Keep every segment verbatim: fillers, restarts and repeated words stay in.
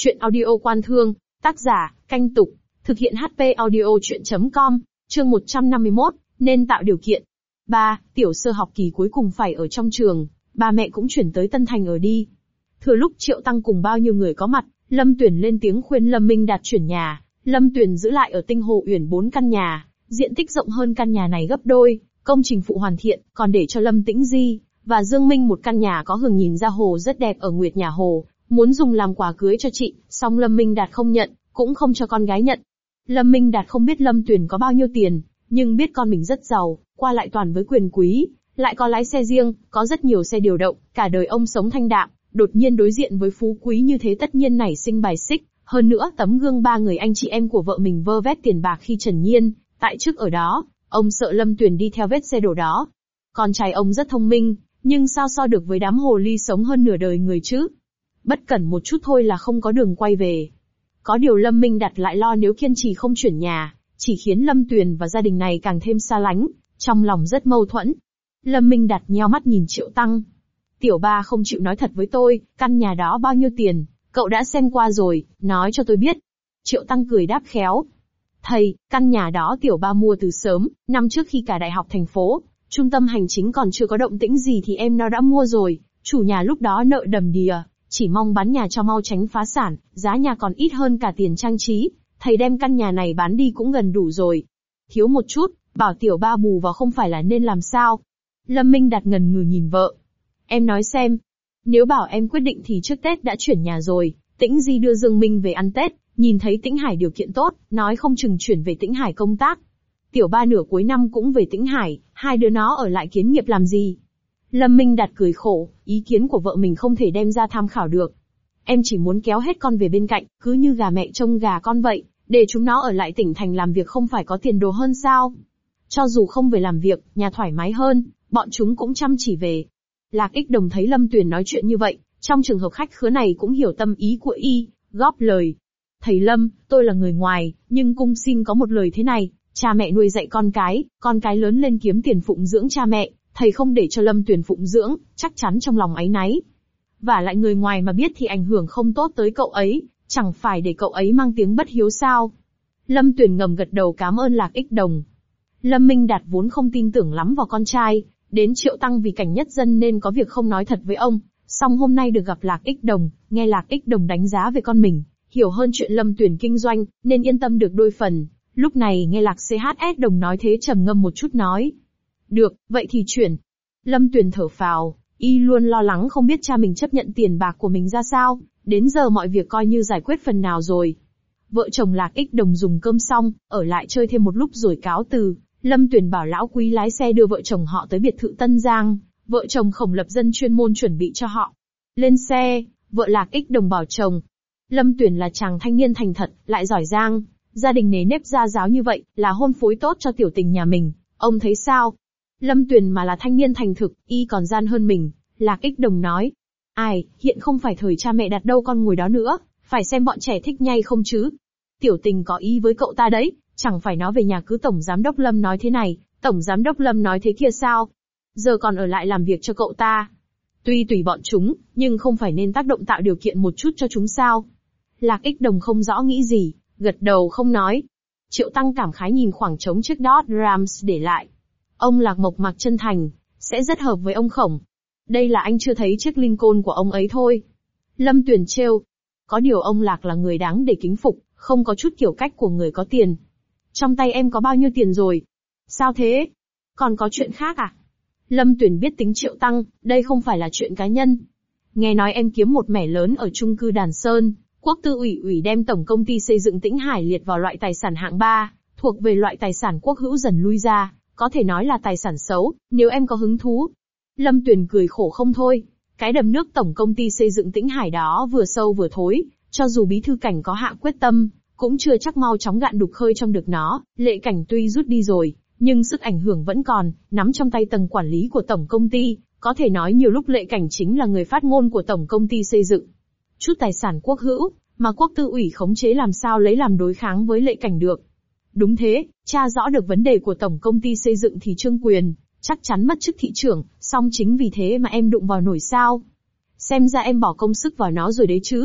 Chuyện audio Quan Thương, tác giả, Canh Tục, thực hiện hát pê audio chuyện chấm com, chương một trăm năm mươi mốt, nên tạo điều kiện. ba. Tiểu sơ học kỳ cuối cùng phải ở trong trường, ba mẹ cũng chuyển tới Tân Thành ở đi. Thừa lúc Triệu Tăng cùng bao nhiêu người có mặt, Lâm Tuyển lên tiếng khuyên Lâm Minh Đạt chuyển nhà. Lâm Tuyển giữ lại ở Tinh Hồ Uyển bốn căn nhà, diện tích rộng hơn căn nhà này gấp đôi, công trình phụ hoàn thiện, còn để cho Lâm Tĩnh Di và Dương Minh một căn nhà có hướng nhìn ra hồ rất đẹp ở Nguyệt Nhà Hồ, muốn dùng làm quà cưới cho chị, song Lâm Minh Đạt không nhận, cũng không cho con gái nhận. Lâm Minh Đạt không biết Lâm Tuyển có bao nhiêu tiền, nhưng biết con mình rất giàu, qua lại toàn với quyền quý, lại có lái xe riêng, có rất nhiều xe điều động, cả đời ông sống thanh đạm, đột nhiên đối diện với phú quý như thế tất nhiên nảy sinh bài xích. Hơn nữa tấm gương ba người anh chị em của vợ mình vơ vét tiền bạc khi Trần Nhiên tại chức ở đó, ông sợ Lâm Tuyển đi theo vết xe đổ đó. Con trai ông rất thông minh, nhưng sao so được với đám hồ ly sống hơn nửa đời người chứ? Bất cẩn một chút thôi là không có đường quay về. Có điều Lâm Minh Đạt lại lo nếu kiên trì không chuyển nhà, chỉ khiến Lâm Tuyển và gia đình này càng thêm xa lánh, trong lòng rất mâu thuẫn. Lâm Minh Đạt nheo mắt nhìn Triệu Tăng. Tiểu ba không chịu nói thật với tôi, căn nhà đó bao nhiêu tiền, cậu đã xem qua rồi, nói cho tôi biết. Triệu Tăng cười đáp khéo. Thầy, căn nhà đó tiểu ba mua từ sớm, năm trước khi cả đại học thành phố, trung tâm hành chính còn chưa có động tĩnh gì thì em nó đã mua rồi, chủ nhà lúc đó nợ đầm đìa, chỉ mong bán nhà cho mau tránh phá sản, giá nhà còn ít hơn cả tiền trang trí, thầy đem căn nhà này bán đi cũng gần đủ rồi. Thiếu một chút, bảo tiểu ba bù vào không phải là nên làm sao? Lâm Minh Đạt ngần ngừ nhìn vợ. Em nói xem, nếu bảo em quyết định thì trước Tết đã chuyển nhà rồi, Tĩnh Di đưa Dương Minh về ăn Tết, nhìn thấy Tĩnh Hải điều kiện tốt, nói không chừng chuyển về Tĩnh Hải công tác. Tiểu ba nửa cuối năm cũng về Tĩnh Hải, hai đứa nó ở lại kiến nghiệp làm gì? Lâm Minh Đạt cười khổ, ý kiến của vợ mình không thể đem ra tham khảo được. Em chỉ muốn kéo hết con về bên cạnh, cứ như gà mẹ trông gà con vậy, để chúng nó ở lại tỉnh thành làm việc không phải có tiền đồ hơn sao? Cho dù không về làm việc, nhà thoải mái hơn, bọn chúng cũng chăm chỉ về. Lạc Ích Đồng thấy Lâm Tuyển nói chuyện như vậy, trong trường hợp khách khứa này cũng hiểu tâm ý của y, góp lời. Thầy Lâm, tôi là người ngoài, nhưng cung xin có một lời thế này, cha mẹ nuôi dạy con cái, con cái lớn lên kiếm tiền phụng dưỡng cha mẹ, thầy không để cho Lâm Tuyển phụng dưỡng, chắc chắn trong lòng áy náy. Và lại người ngoài mà biết thì ảnh hưởng không tốt tới cậu ấy, chẳng phải để cậu ấy mang tiếng bất hiếu sao? Lâm Tuyển ngầm gật đầu cảm ơn Lạc Ích Đồng. Lâm Minh Đạt vốn không tin tưởng lắm vào con trai, đến Triệu Tăng vì cảnh nhất dân nên có việc không nói thật với ông, song hôm nay được gặp Lạc Ích Đồng, nghe Lạc Ích Đồng đánh giá về con mình, hiểu hơn chuyện Lâm Tuyển kinh doanh, nên yên tâm được đôi phần. Lúc này nghe Lạc xê hát ét Đồng nói thế trầm ngâm một chút nói. Được, vậy thì chuyển. Lâm Tuyển thở phào, y luôn lo lắng không biết cha mình chấp nhận tiền bạc của mình ra sao, đến giờ mọi việc coi như giải quyết phần nào rồi. Vợ chồng Lạc Ích Đồng dùng cơm xong, ở lại chơi thêm một lúc rồi cáo từ. Lâm Tuyển bảo lão quý lái xe đưa vợ chồng họ tới biệt thự Tân Giang, vợ chồng Khổng lập dân chuyên môn chuẩn bị cho họ. Lên xe, vợ Lạc Ích Đồng bảo chồng. Lâm Tuyển là chàng thanh niên thành thật, lại giỏi giang, gia đình nề nếp gia giáo như vậy, là hôn phối tốt cho tiểu tình nhà mình, ông thấy sao? Lâm Tuyển mà là thanh niên thành thực, y còn gian hơn mình, Lạc Ích Đồng nói. Ai, hiện không phải thời cha mẹ đặt đâu con ngồi đó nữa, phải xem bọn trẻ thích nhây không chứ. Tiểu tình có ý với cậu ta đấy, chẳng phải nó về nhà cứ Tổng Giám đốc Lâm nói thế này, Tổng Giám đốc Lâm nói thế kia sao? Giờ còn ở lại làm việc cho cậu ta. Tuy tùy bọn chúng, nhưng không phải nên tác động tạo điều kiện một chút cho chúng sao? Lạc Ích Đồng không rõ nghĩ gì, gật đầu không nói. Triệu Tăng cảm khái nhìn khoảng trống chiếc Dodge Rams để lại. Ông Lạc mộc mạc chân thành, sẽ rất hợp với ông Khổng. Đây là anh chưa thấy chiếc Lincoln của ông ấy thôi. Lâm Tuyển trêu. Có điều ông Lạc là người đáng để kính phục, không có chút kiểu cách của người có tiền. Trong tay em có bao nhiêu tiền rồi? Sao thế? Còn có chuyện khác à? Lâm Tuyển biết tính Triệu Tăng, đây không phải là chuyện cá nhân. Nghe nói em kiếm một mẻ lớn ở chung cư Đàn Sơn, Quốc tư ủy ủy đem tổng công ty xây dựng Tĩnh Hải liệt vào loại tài sản hạng ba, thuộc về loại tài sản quốc hữu dần lui ra, có thể nói là tài sản xấu, nếu em có hứng thú. Lâm Tuyển cười khổ không thôi, cái đầm nước tổng công ty xây dựng Tĩnh Hải đó vừa sâu vừa thối, cho dù bí thư Cảnh có hạ quyết tâm, cũng chưa chắc mau chóng gạn đục khơi trong được nó. Lệ Cảnh tuy rút đi rồi, nhưng sức ảnh hưởng vẫn còn, nắm trong tay tầng quản lý của tổng công ty, có thể nói nhiều lúc Lệ Cảnh chính là người phát ngôn của tổng công ty xây dựng. Chút tài sản quốc hữu, mà quốc tư ủy khống chế làm sao lấy làm đối kháng với Lệ Cảnh được. Đúng thế, tra rõ được vấn đề của tổng công ty xây dựng thì Trương Quyền, chắc chắn mất chức thị trưởng, song chính vì thế mà em đụng vào nổi sao. Xem ra em bỏ công sức vào nó rồi đấy chứ.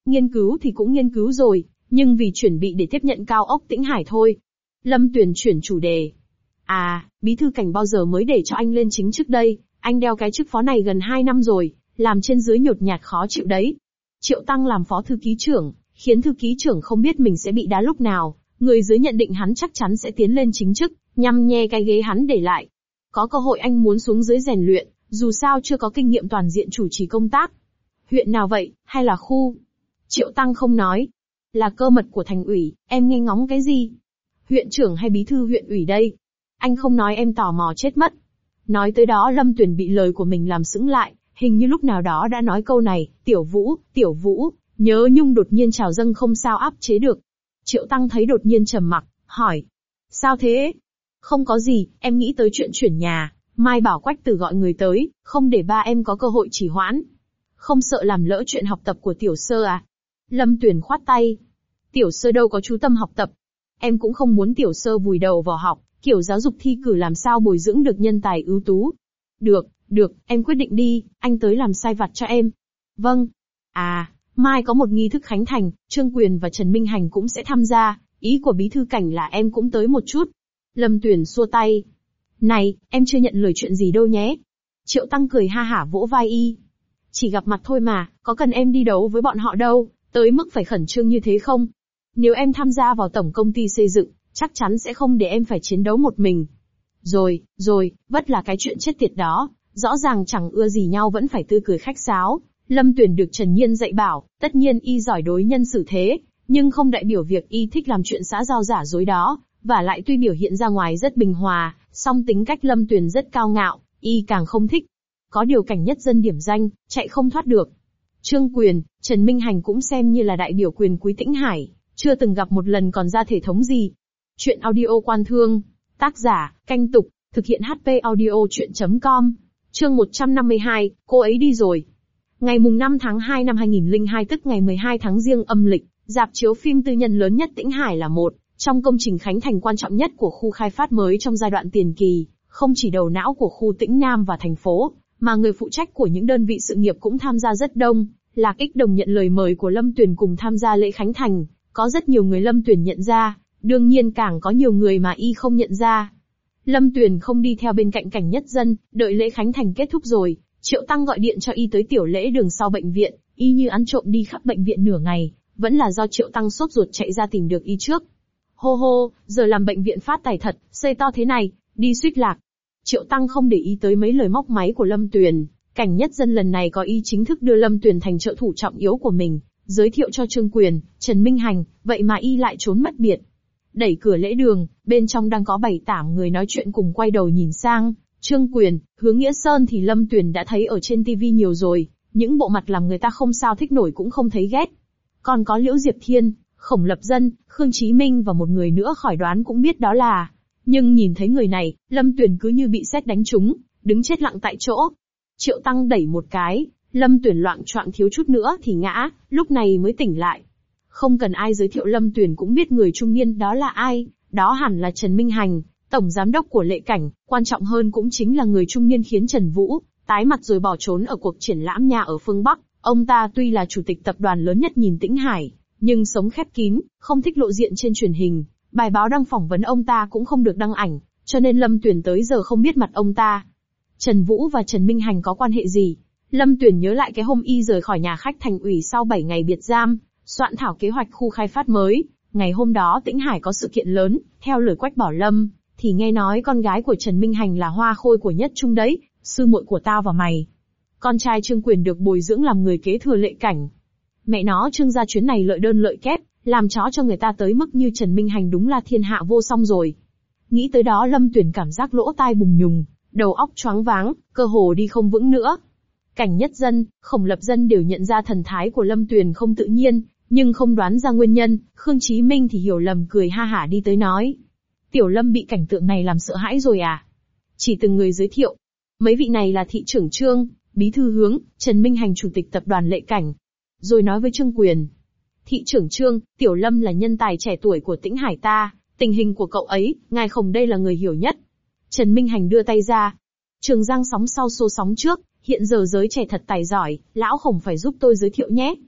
Nghiên cứu thì cũng nghiên cứu rồi, nhưng vì chuẩn bị để tiếp nhận cao ốc Tĩnh Hải thôi. Lâm Tuyền chuyển chủ đề. À, bí thư cảnh bao giờ mới để cho anh lên chính chức đây, anh đeo cái chức phó này gần hai năm rồi, làm trên dưới nhột nhạt khó chịu đấy. Triệu Tăng làm phó thư ký trưởng, khiến thư ký trưởng không biết mình sẽ bị đá lúc nào, người dưới nhận định hắn chắc chắn sẽ tiến lên chính chức, nhằm nhe cái ghế hắn để lại. Có cơ hội anh muốn xuống dưới rèn luyện, dù sao chưa có kinh nghiệm toàn diện chủ trì công tác. Huyện nào vậy, hay là khu? Triệu Tăng không nói. Là cơ mật của thành ủy, em nghe ngóng cái gì? Huyện trưởng hay bí thư huyện ủy đây? Anh không nói em tò mò chết mất. Nói tới đó Lâm Tuyền bị lời của mình làm sững lại, hình như lúc nào đó đã nói câu này, Tiểu Vũ, Tiểu Vũ, nhớ nhung đột nhiên trào dâng không sao áp chế được. Triệu Tăng thấy đột nhiên trầm mặc, hỏi. Sao thế? Không có gì, em nghĩ tới chuyện chuyển nhà, mai bảo Quách Tử gọi người tới, không để ba em có cơ hội trì hoãn. Không sợ làm lỡ chuyện học tập của Tiểu Sơ à? Lâm Tuyền khoát tay. Tiểu Sơ đâu có chú tâm học tập. Em cũng không muốn Tiểu Sơ vùi đầu vào học, kiểu giáo dục thi cử làm sao bồi dưỡng được nhân tài ưu tú. Được, được, em quyết định đi, anh tới làm sai vặt cho em. Vâng. À, mai có một nghi thức khánh thành, Trương Quyền và Trần Minh Hành cũng sẽ tham gia, ý của bí thư cảnh là em cũng tới một chút. Lâm Tuyền xua tay. Này, em chưa nhận lời chuyện gì đâu nhé. Triệu Tăng cười ha hả vỗ vai y. Chỉ gặp mặt thôi mà, có cần em đi đấu với bọn họ đâu, tới mức phải khẩn trương như thế không? Nếu em tham gia vào tổng công ty xây dựng, chắc chắn sẽ không để em phải chiến đấu một mình. Rồi, rồi, vất là cái chuyện chết tiệt đó, rõ ràng chẳng ưa gì nhau vẫn phải tươi cười khách sáo. Lâm Tuyền được Trần Nhiên dạy bảo, tất nhiên y giỏi đối nhân xử thế, nhưng không đại biểu việc y thích làm chuyện xã giao giả dối đó, và lại tuy biểu hiện ra ngoài rất bình hòa, song tính cách Lâm Tuyền rất cao ngạo, y càng không thích. Có điều Cảnh Nhất Dân điểm danh, chạy không thoát được. Trương Quyền, Trần Minh Hành cũng xem như là đại biểu quyền quý Tĩnh Hải, chưa từng gặp một lần còn ra thể thống gì. Chuyện audio Quan Thương, tác giả, Canh Tục, thực hiện hát pê audio chuyện chấm com, chương một trăm năm mươi hai, cô ấy đi rồi. Ngày mùng năm tháng hai năm hai nghìn lẻ hai tức ngày mười hai tháng Giêng âm lịch, rạp chiếu phim tư nhân lớn nhất Tĩnh Hải là một trong công trình khánh thành quan trọng nhất của khu khai phát mới trong giai đoạn tiền kỳ, không chỉ đầu não của khu Tĩnh Nam và thành phố, mà người phụ trách của những đơn vị sự nghiệp cũng tham gia rất đông. Lạc Ích Đồng nhận lời mời của Lâm Tuyền cùng tham gia lễ khánh thành, có rất nhiều người Lâm Tuyền nhận ra, đương nhiên càng có nhiều người mà y không nhận ra. Lâm Tuyền không đi theo bên cạnh Cảnh Nhất Dân, đợi lễ khánh thành kết thúc rồi, Triệu Tăng gọi điện cho y tới tiểu lễ đường sau bệnh viện, y như ăn trộm đi khắp bệnh viện nửa ngày, vẫn là do Triệu Tăng sốt ruột chạy ra tìm được y trước. Hô hô, giờ làm bệnh viện phát tài thật, xây to thế này, đi suýt lạc. Triệu Tăng không để ý tới mấy lời móc máy của Lâm Tuyền, Cảnh Nhất Dân lần này có ý chính thức đưa Lâm Tuyền thành trợ thủ trọng yếu của mình, giới thiệu cho Trương Quyền, Trần Minh Hành, vậy mà y lại trốn mất biệt. Đẩy cửa lễ đường, bên trong đang có bảy tám người nói chuyện cùng quay đầu nhìn sang. Trương Quyền, Hướng Nghĩa Sơn thì Lâm Tuyền đã thấy ở trên ti vi nhiều rồi, những bộ mặt làm người ta không sao thích nổi cũng không thấy ghét. Còn có Liễu Diệp Thiên, Khổng Lập Dân, Khương Chí Minh và một người nữa khỏi đoán cũng biết đó là. Nhưng nhìn thấy người này, Lâm Tuyền cứ như bị sét đánh trúng, đứng chết lặng tại chỗ. Triệu Tăng đẩy một cái, Lâm Tuyền loạng choạng thiếu chút nữa thì ngã, lúc này mới tỉnh lại. Không cần ai giới thiệu Lâm Tuyền cũng biết người trung niên đó là ai, đó hẳn là Trần Minh Hành, tổng giám đốc của Lệ Cảnh, quan trọng hơn cũng chính là người trung niên khiến Trần Vũ tái mặt rồi bỏ trốn ở cuộc triển lãm nhà ở phương Bắc. Ông ta tuy là chủ tịch tập đoàn lớn nhất nhìn Tĩnh Hải, nhưng sống khép kín, không thích lộ diện trên truyền hình, bài báo đăng phỏng vấn ông ta cũng không được đăng ảnh, cho nên Lâm Tuyền tới giờ không biết mặt ông ta. Trần Vũ và Trần Minh Hành có quan hệ gì? Lâm Tuyền nhớ lại cái hôm y rời khỏi nhà khách thành ủy sau bảy ngày biệt giam, soạn thảo kế hoạch khu khai phát mới. Ngày hôm đó Tĩnh Hải có sự kiện lớn, theo lời Quách Bảo Lâm, thì nghe nói con gái của Trần Minh Hành là hoa khôi của Nhất Trung đấy, sư muội của tao và mày. Con trai Trương Quyền được bồi dưỡng làm người kế thừa Lệ Cảnh. Mẹ nó Trương gia chuyến này lợi đơn lợi kép, làm chó cho người ta tới mức như Trần Minh Hành đúng là thiên hạ vô song rồi. Nghĩ tới đó Lâm Tuyền cảm giác lỗ tai bùng nhùng, đầu óc choáng váng, cơ hồ đi không vững nữa. Cảnh Nhất Dân, Khổng Lập Dân đều nhận ra thần thái của Lâm Tuyền không tự nhiên, nhưng không đoán ra nguyên nhân. Khương Chí Minh thì hiểu lầm cười ha hả đi tới nói. Tiểu Lâm bị cảnh tượng này làm sợ hãi rồi à? Chỉ từng người giới thiệu. Mấy vị này là thị trưởng Trương, bí thư Hướng, Trần Minh Hành chủ tịch tập đoàn Lệ Cảnh. Rồi nói với Trương Quyền. Thị trưởng Trương, Tiểu Lâm là nhân tài trẻ tuổi của Tĩnh Hải ta, tình hình của cậu ấy, ngài Khổng đây là người hiểu nhất. Trần Minh Hành đưa tay ra. Trường Giang sóng sau xô sóng trước, hiện giờ giới trẻ thật tài giỏi, lão Khổng phải giúp tôi giới thiệu nhé.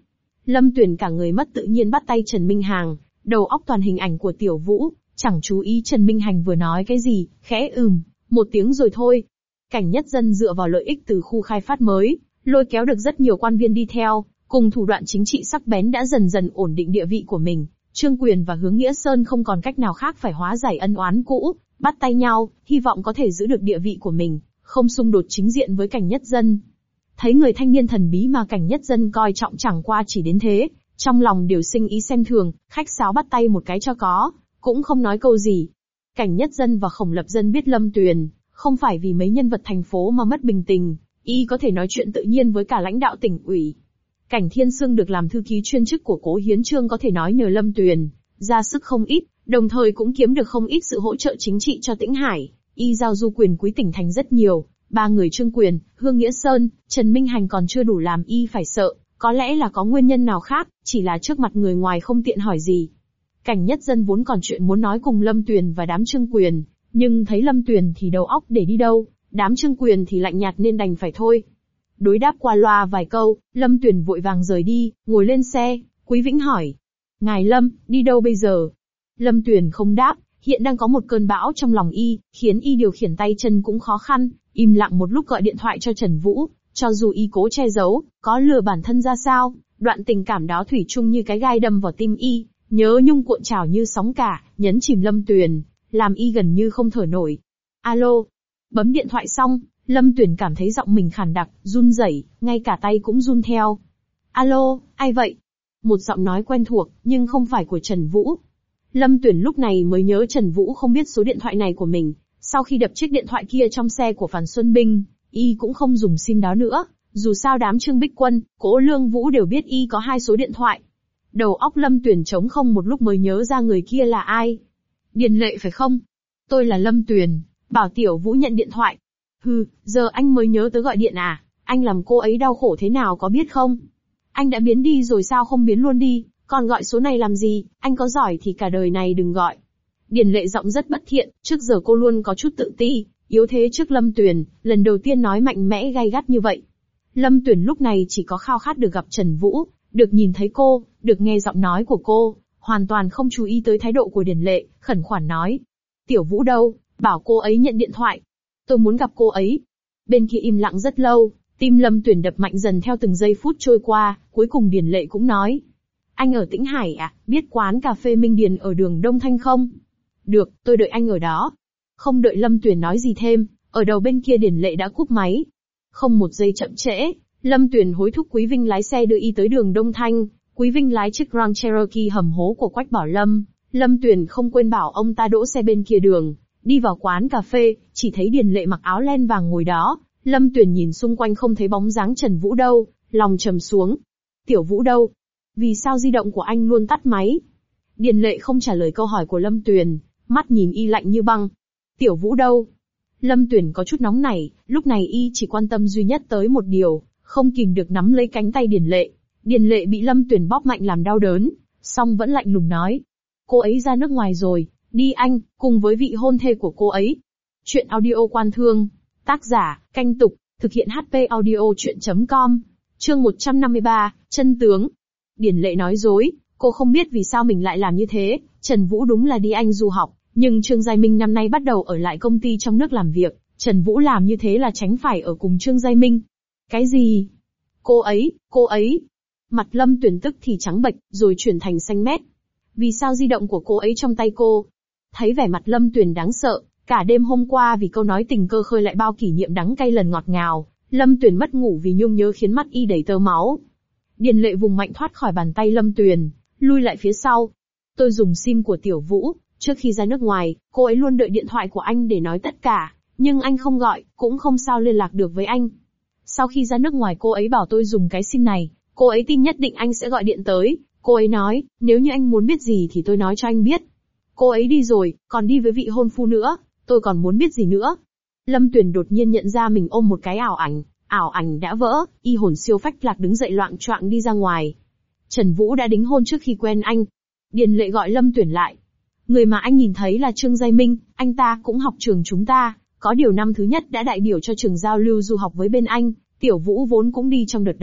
Lâm Tuyền cả người mất tự nhiên bắt tay Trần Minh Hàng, đầu óc toàn hình ảnh của Tiểu Vũ, chẳng chú ý Trần Minh Hành vừa nói cái gì, khẽ ừm, một tiếng rồi thôi. Cảnh Nhất Dân dựa vào lợi ích từ khu khai phát mới, lôi kéo được rất nhiều quan viên đi theo, cùng thủ đoạn chính trị sắc bén đã dần dần ổn định địa vị của mình. Trương Quyền và Hướng Nghĩa Sơn không còn cách nào khác phải hóa giải ân oán cũ, bắt tay nhau, hy vọng có thể giữ được địa vị của mình, không xung đột chính diện với Cảnh Nhất Dân. Thấy người thanh niên thần bí mà Cảnh Nhất Dân coi trọng chẳng qua chỉ đến thế, trong lòng đều sinh ý xem thường, khách sáo bắt tay một cái cho có, cũng không nói câu gì. Cảnh Nhất Dân và Khổng Lập Dân biết Lâm Tuyền, không phải vì mấy nhân vật thành phố mà mất bình tình, y có thể nói chuyện tự nhiên với cả lãnh đạo tỉnh ủy. Cảnh Thiên Sương được làm thư ký chuyên chức của Cố Hiến Chương có thể nói nhờ Lâm Tuyền, ra sức không ít, đồng thời cũng kiếm được không ít sự hỗ trợ chính trị cho Tĩnh Hải, y giao du quyền quý tỉnh thành rất nhiều. Ba người Trương Quyền, Hương Nghĩa Sơn, Trần Minh Hành còn chưa đủ làm y phải sợ, có lẽ là có nguyên nhân nào khác, chỉ là trước mặt người ngoài không tiện hỏi gì. Cảnh Nhất Dân vốn còn chuyện muốn nói cùng Lâm Tuyền và đám Trương Quyền, nhưng thấy Lâm Tuyền thì đầu óc để đi đâu, đám Trương Quyền thì lạnh nhạt nên đành phải thôi. Đối đáp qua loa vài câu, Lâm Tuyền vội vàng rời đi, ngồi lên xe, Quý Vĩnh hỏi. Ngài Lâm, đi đâu bây giờ? Lâm Tuyền không đáp, hiện đang có một cơn bão trong lòng y, khiến y điều khiển tay chân cũng khó khăn, im lặng một lúc gọi điện thoại cho Trần Vũ, cho dù y cố che giấu, có lừa bản thân ra sao, đoạn tình cảm đó thủy chung như cái gai đâm vào tim y, nhớ nhung cuộn trào như sóng cả, nhấn chìm Lâm Tuyền, làm y gần như không thở nổi. Alo. Bấm điện thoại xong, Lâm Tuyền cảm thấy giọng mình khàn đặc, run rẩy, ngay cả tay cũng run theo. Alo, ai vậy? Một giọng nói quen thuộc, nhưng không phải của Trần Vũ. Lâm Tuyền lúc này mới nhớ Trần Vũ không biết số điện thoại này của mình. Sau khi đập chiếc điện thoại kia trong xe của Phan Xuân Binh, y cũng không dùng sim đó nữa. Dù sao đám Trương Bích Quân, Cố Lương Vũ đều biết y có hai số điện thoại. Đầu óc Lâm Tuyền trống không một lúc mới nhớ ra người kia là ai. Điền Lệ phải không? Tôi là Lâm Tuyền, bảo Tiểu Vũ nhận điện thoại. Hừ, giờ anh mới nhớ tới gọi điện à? Anh làm cô ấy đau khổ thế nào có biết không? Anh đã biến đi rồi sao không biến luôn đi, còn gọi số này làm gì, anh có giỏi thì cả đời này đừng gọi. Điền Lệ giọng rất bất thiện, trước giờ cô luôn có chút tự ti, yếu thế trước Lâm Tuyền, lần đầu tiên nói mạnh mẽ gay gắt như vậy. Lâm Tuyền lúc này chỉ có khao khát được gặp Trần Vũ, được nhìn thấy cô, được nghe giọng nói của cô, hoàn toàn không chú ý tới thái độ của Điền Lệ, khẩn khoản nói. Tiểu Vũ đâu, bảo cô ấy nhận điện thoại. Tôi muốn gặp cô ấy. Bên kia im lặng rất lâu, tim Lâm Tuyền đập mạnh dần theo từng giây phút trôi qua, cuối cùng Điền Lệ cũng nói. Anh ở Tĩnh Hải à, biết quán cà phê Minh Điền ở đường Đông Thanh không? Được, tôi đợi anh ở đó. Không đợi Lâm Tuyền nói gì thêm, ở đầu bên kia Điền Lệ đã cúp máy. Không một giây chậm trễ, Lâm Tuyền hối thúc Quý Vinh lái xe đưa y tới đường Đông Thanh. Quý Vinh lái chiếc Grand Cherokee hầm hố của Quách Bảo Lâm. Lâm Tuyền không quên bảo ông ta đỗ xe bên kia đường, đi vào quán cà phê, chỉ thấy Điền Lệ mặc áo len vàng ngồi đó. Lâm Tuyền nhìn xung quanh không thấy bóng dáng Trần Vũ đâu, lòng trầm xuống. Tiểu Vũ đâu? Vì sao di động của anh luôn tắt máy? Điền Lệ không trả lời câu hỏi của Lâm Tuyền, mắt nhìn y lạnh như băng. Tiểu Vũ đâu? Lâm Tuyền có chút nóng nảy, lúc này y chỉ quan tâm duy nhất tới một điều, không kìm được nắm lấy cánh tay Điền Lệ. Điền Lệ bị Lâm Tuyền bóp mạnh làm đau đớn, song vẫn lạnh lùng nói. Cô ấy ra nước ngoài rồi, đi anh, cùng với vị hôn thê của cô ấy. Chuyện audio Quan Thương, tác giả, Canh Tục, thực hiện hát pê audio chuyện chấm com, chương một trăm năm mươi ba, chân tướng. Điền Lệ nói dối, cô không biết vì sao mình lại làm như thế, Trần Vũ đúng là đi Anh du học, nhưng Trương Giai Minh năm nay bắt đầu ở lại công ty trong nước làm việc, Trần Vũ làm như thế là tránh phải ở cùng Trương Giai Minh. Cái gì? Cô ấy, cô ấy. Mặt Lâm Tuyền tức thì trắng bệch, rồi chuyển thành xanh mét. Vì sao di động của cô ấy trong tay cô? Thấy vẻ mặt Lâm Tuyền đáng sợ, cả đêm hôm qua vì câu nói tình cơ khơi lại bao kỷ niệm đắng cay lần ngọt ngào, Lâm Tuyền mất ngủ vì nhung nhớ khiến mắt y đầy tơ máu. Điền Lệ vùng mạnh thoát khỏi bàn tay Lâm Tuyền, lui lại phía sau. Tôi dùng sim của Tiểu Vũ, trước khi ra nước ngoài, cô ấy luôn đợi điện thoại của anh để nói tất cả, nhưng anh không gọi, cũng không sao liên lạc được với anh. Sau khi ra nước ngoài cô ấy bảo tôi dùng cái sim này, cô ấy tin nhất định anh sẽ gọi điện tới, cô ấy nói, nếu như anh muốn biết gì thì tôi nói cho anh biết. Cô ấy đi rồi, còn đi với vị hôn phu nữa, tôi còn muốn biết gì nữa. Lâm Tuyền đột nhiên nhận ra mình ôm một cái ảo ảnh, ảo ảnh đã vỡ, y hồn siêu phách lạc đứng dậy loạng choạng đi ra ngoài. Trần Vũ đã đính hôn trước khi quen anh. Điền Lệ gọi Lâm Tuyền lại. Người mà anh nhìn thấy là Trương Giai Minh, anh ta cũng học trường chúng ta, có điều năm thứ nhất đã đại biểu cho trường giao lưu du học với bên anh, Tiểu Vũ vốn cũng đi trong đợt đó,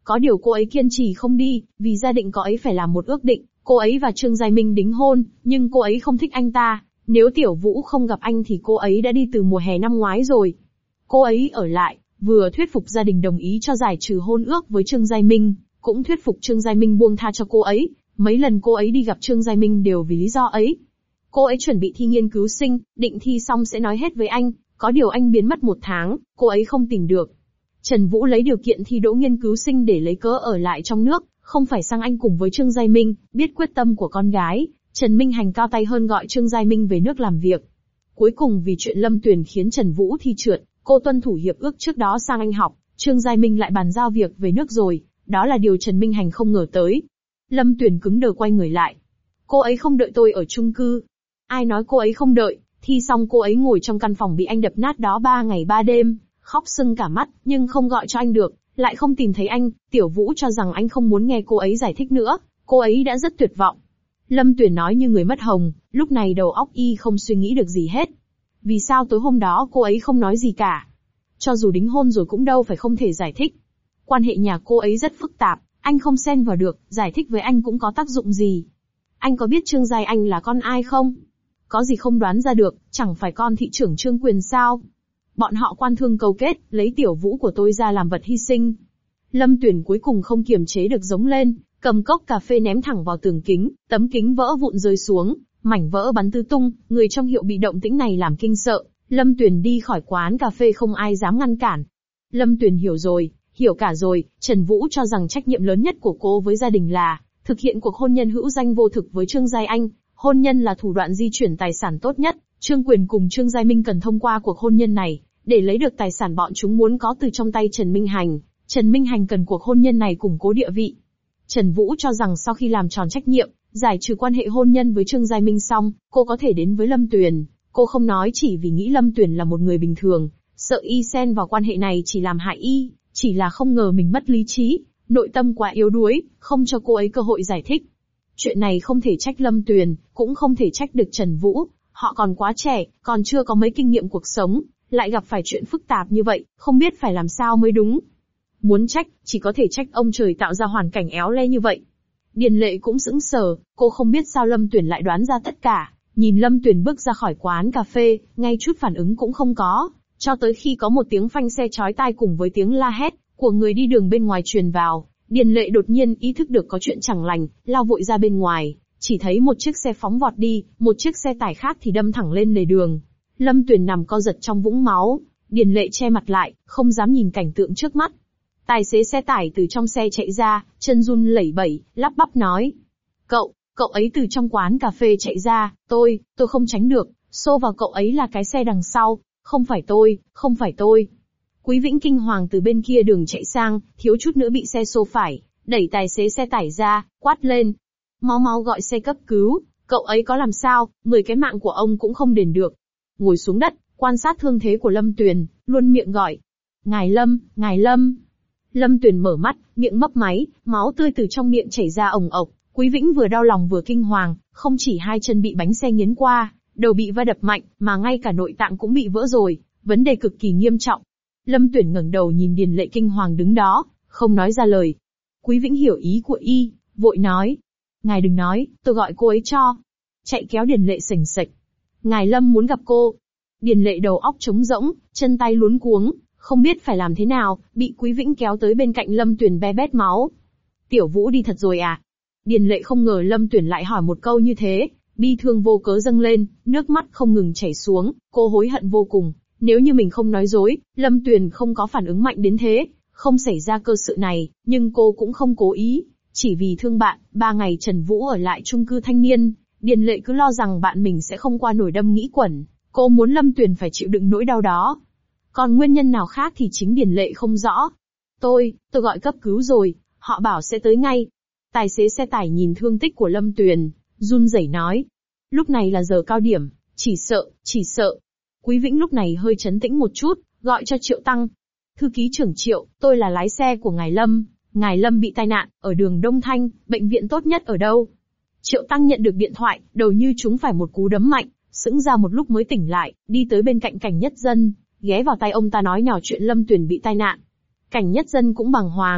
Có điều cô ấy kiên trì không đi, vì gia đình cô ấy phải làm một ước định, cô ấy và Trương Giai Minh đính hôn, nhưng cô ấy không thích anh ta. Nếu Tiểu Vũ không gặp anh thì cô ấy đã đi từ mùa hè năm ngoái rồi. Cô ấy ở lại, vừa thuyết phục gia đình đồng ý cho giải trừ hôn ước với Trương Giai Minh, cũng thuyết phục Trương Giai Minh buông tha cho cô ấy. Mấy lần cô ấy đi gặp Trương Giai Minh đều vì lý do ấy. Cô ấy chuẩn bị thi nghiên cứu sinh, định thi xong sẽ nói hết với anh, có điều anh biến mất một tháng, cô ấy không tìm được. Trần Vũ lấy điều kiện thi đỗ nghiên cứu sinh để lấy cớ ở lại trong nước, không phải sang Anh cùng với Trương Giai Minh, biết quyết tâm của con gái, Trần Minh Hành cao tay hơn gọi Trương Giai Minh về nước làm việc. Cuối cùng vì chuyện Lâm Tuyền khiến Trần Vũ thi trượt, cô tuân thủ hiệp ước trước đó sang Anh học, Trương Giai Minh lại bàn giao việc về nước rồi, đó là điều Trần Minh Hành không ngờ tới. Lâm Tuyền cứng đờ quay người lại. Cô ấy không đợi tôi ở chung cư. Ai nói cô ấy không đợi, thi xong cô ấy ngồi trong căn phòng bị anh đập nát đó ba ngày ba đêm, khóc sưng cả mắt, nhưng không gọi cho anh được, lại không tìm thấy anh. Tiểu Vũ cho rằng anh không muốn nghe cô ấy giải thích nữa, cô ấy đã rất tuyệt vọng. Lâm Tuyền nói như người mất hồn, lúc này đầu óc y không suy nghĩ được gì hết. Vì sao tối hôm đó cô ấy không nói gì cả? Cho dù đính hôn rồi cũng đâu phải không thể giải thích. Quan hệ nhà cô ấy rất phức tạp, anh không xen vào được, giải thích với anh cũng có tác dụng gì. Anh có biết Trương Giai Anh là con ai không? Có gì không đoán ra được, chẳng phải con thị trưởng Trương Quyền sao? Bọn họ quan thương câu kết, lấy Tiểu Vũ của tôi ra làm vật hy sinh. Lâm Tuyền cuối cùng không kiềm chế được giống lên, cầm cốc cà phê ném thẳng vào tường kính, tấm kính vỡ vụn rơi xuống, mảnh vỡ bắn tứ tung, người trong hiệu bị động tĩnh này làm kinh sợ. Lâm Tuyền đi khỏi quán cà phê không ai dám ngăn cản. Lâm Tuyền hiểu rồi, hiểu cả rồi, Trần Vũ cho rằng trách nhiệm lớn nhất của cô với gia đình là thực hiện cuộc hôn nhân hữu danh vô thực với Trương Giai Anh. Hôn nhân là thủ đoạn di chuyển tài sản tốt nhất, Trương Quyền cùng Trương Giai Minh cần thông qua cuộc hôn nhân này, để lấy được tài sản bọn chúng muốn có từ trong tay Trần Minh Hành. Trần Minh Hành cần cuộc hôn nhân này củng cố địa vị. Trần Vũ cho rằng sau khi làm tròn trách nhiệm, giải trừ quan hệ hôn nhân với Trương Giai Minh xong, cô có thể đến với Lâm Tuyền. Cô không nói chỉ vì nghĩ Lâm Tuyền là một người bình thường, sợ y xen vào quan hệ này chỉ làm hại y, chỉ là không ngờ mình mất lý trí, nội tâm quá yếu đuối, không cho cô ấy cơ hội giải thích. Chuyện này không thể trách Lâm Tuyền, cũng không thể trách được Trần Vũ, họ còn quá trẻ, còn chưa có mấy kinh nghiệm cuộc sống, lại gặp phải chuyện phức tạp như vậy, không biết phải làm sao mới đúng. Muốn trách, chỉ có thể trách ông trời tạo ra hoàn cảnh éo le như vậy. Điền Lệ cũng sững sờ, cô không biết sao Lâm Tuyền lại đoán ra tất cả, nhìn Lâm Tuyền bước ra khỏi quán cà phê, ngay chút phản ứng cũng không có, cho tới khi có một tiếng phanh xe chói tai cùng với tiếng la hét của người đi đường bên ngoài truyền vào, Điền Lệ đột nhiên ý thức được có chuyện chẳng lành, lao vội ra bên ngoài, chỉ thấy một chiếc xe phóng vọt đi, một chiếc xe tải khác thì đâm thẳng lên lề đường. Lâm Tuyền nằm co giật trong vũng máu, Điền Lệ che mặt lại, không dám nhìn cảnh tượng trước mắt. Tài xế xe tải từ trong xe chạy ra, chân run lẩy bẩy, lắp bắp nói. Cậu, cậu ấy từ trong quán cà phê chạy ra, tôi, tôi không tránh được, xô vào cậu ấy là cái xe đằng sau, không phải tôi, không phải tôi. Quý Vĩnh kinh hoàng từ bên kia đường chạy sang, thiếu chút nữa bị xe xô phải, đẩy tài xế xe tải ra, quát lên. Mau mau gọi xe cấp cứu, cậu ấy có làm sao, mười cái mạng của ông cũng không đền được. Ngồi xuống đất, quan sát thương thế của Lâm Tuyền, luôn miệng gọi. Ngài Lâm, Ngài Lâm. Lâm Tuyền mở mắt, miệng mấp máy, máu tươi từ trong miệng chảy ra ồng ộc. Quý Vĩnh vừa đau lòng vừa kinh hoàng, không chỉ hai chân bị bánh xe nghiến qua, đầu bị va đập mạnh, mà ngay cả nội tạng cũng bị vỡ rồi, vấn đề cực kỳ nghiêm trọng. Lâm Tuyền ngẩng đầu nhìn Điền Lệ kinh hoàng đứng đó, không nói ra lời. Quý Vĩnh hiểu ý của y, vội nói. Ngài đừng nói, tôi gọi cô ấy cho. Chạy kéo Điền Lệ sềnh sệch. Ngài Lâm muốn gặp cô. Điền Lệ đầu óc trống rỗng, chân tay luống cuống, không biết phải làm thế nào, bị Quý Vĩnh kéo tới bên cạnh Lâm Tuyền be bét máu. Tiểu Vũ đi thật rồi à? Điền Lệ không ngờ Lâm Tuyền lại hỏi một câu như thế, bi thương vô cớ dâng lên, nước mắt không ngừng chảy xuống, cô hối hận vô cùng. Nếu như mình không nói dối, Lâm Tuyền không có phản ứng mạnh đến thế, không xảy ra cơ sự này, nhưng cô cũng không cố ý, chỉ vì thương bạn. Ba ngày Trần Vũ ở lại chung cư thanh niên, Điền Lệ cứ lo rằng bạn mình sẽ không qua nổi đâm nghĩ quẩn, cô muốn Lâm Tuyền phải chịu đựng nỗi đau đó. Còn nguyên nhân nào khác thì chính Điền Lệ không rõ. Tôi, tôi gọi cấp cứu rồi, họ bảo sẽ tới ngay. Tài xế xe tải nhìn thương tích của Lâm Tuyền, run rẩy nói. Lúc này là giờ cao điểm, chỉ sợ, chỉ sợ. Quý Vĩnh lúc này hơi trấn tĩnh một chút, gọi cho Triệu Tăng. Thư ký trưởng Triệu, tôi là lái xe của ngài Lâm. Ngài Lâm bị tai nạn, ở đường Đông Thanh, bệnh viện tốt nhất ở đâu? Triệu Tăng nhận được điện thoại, đầu như chúng phải một cú đấm mạnh, sững ra một lúc mới tỉnh lại, đi tới bên cạnh Cảnh Nhất Dân, ghé vào tay ông ta nói nhỏ chuyện Lâm Tuyền bị tai nạn. Cảnh Nhất Dân cũng bàng hoàng,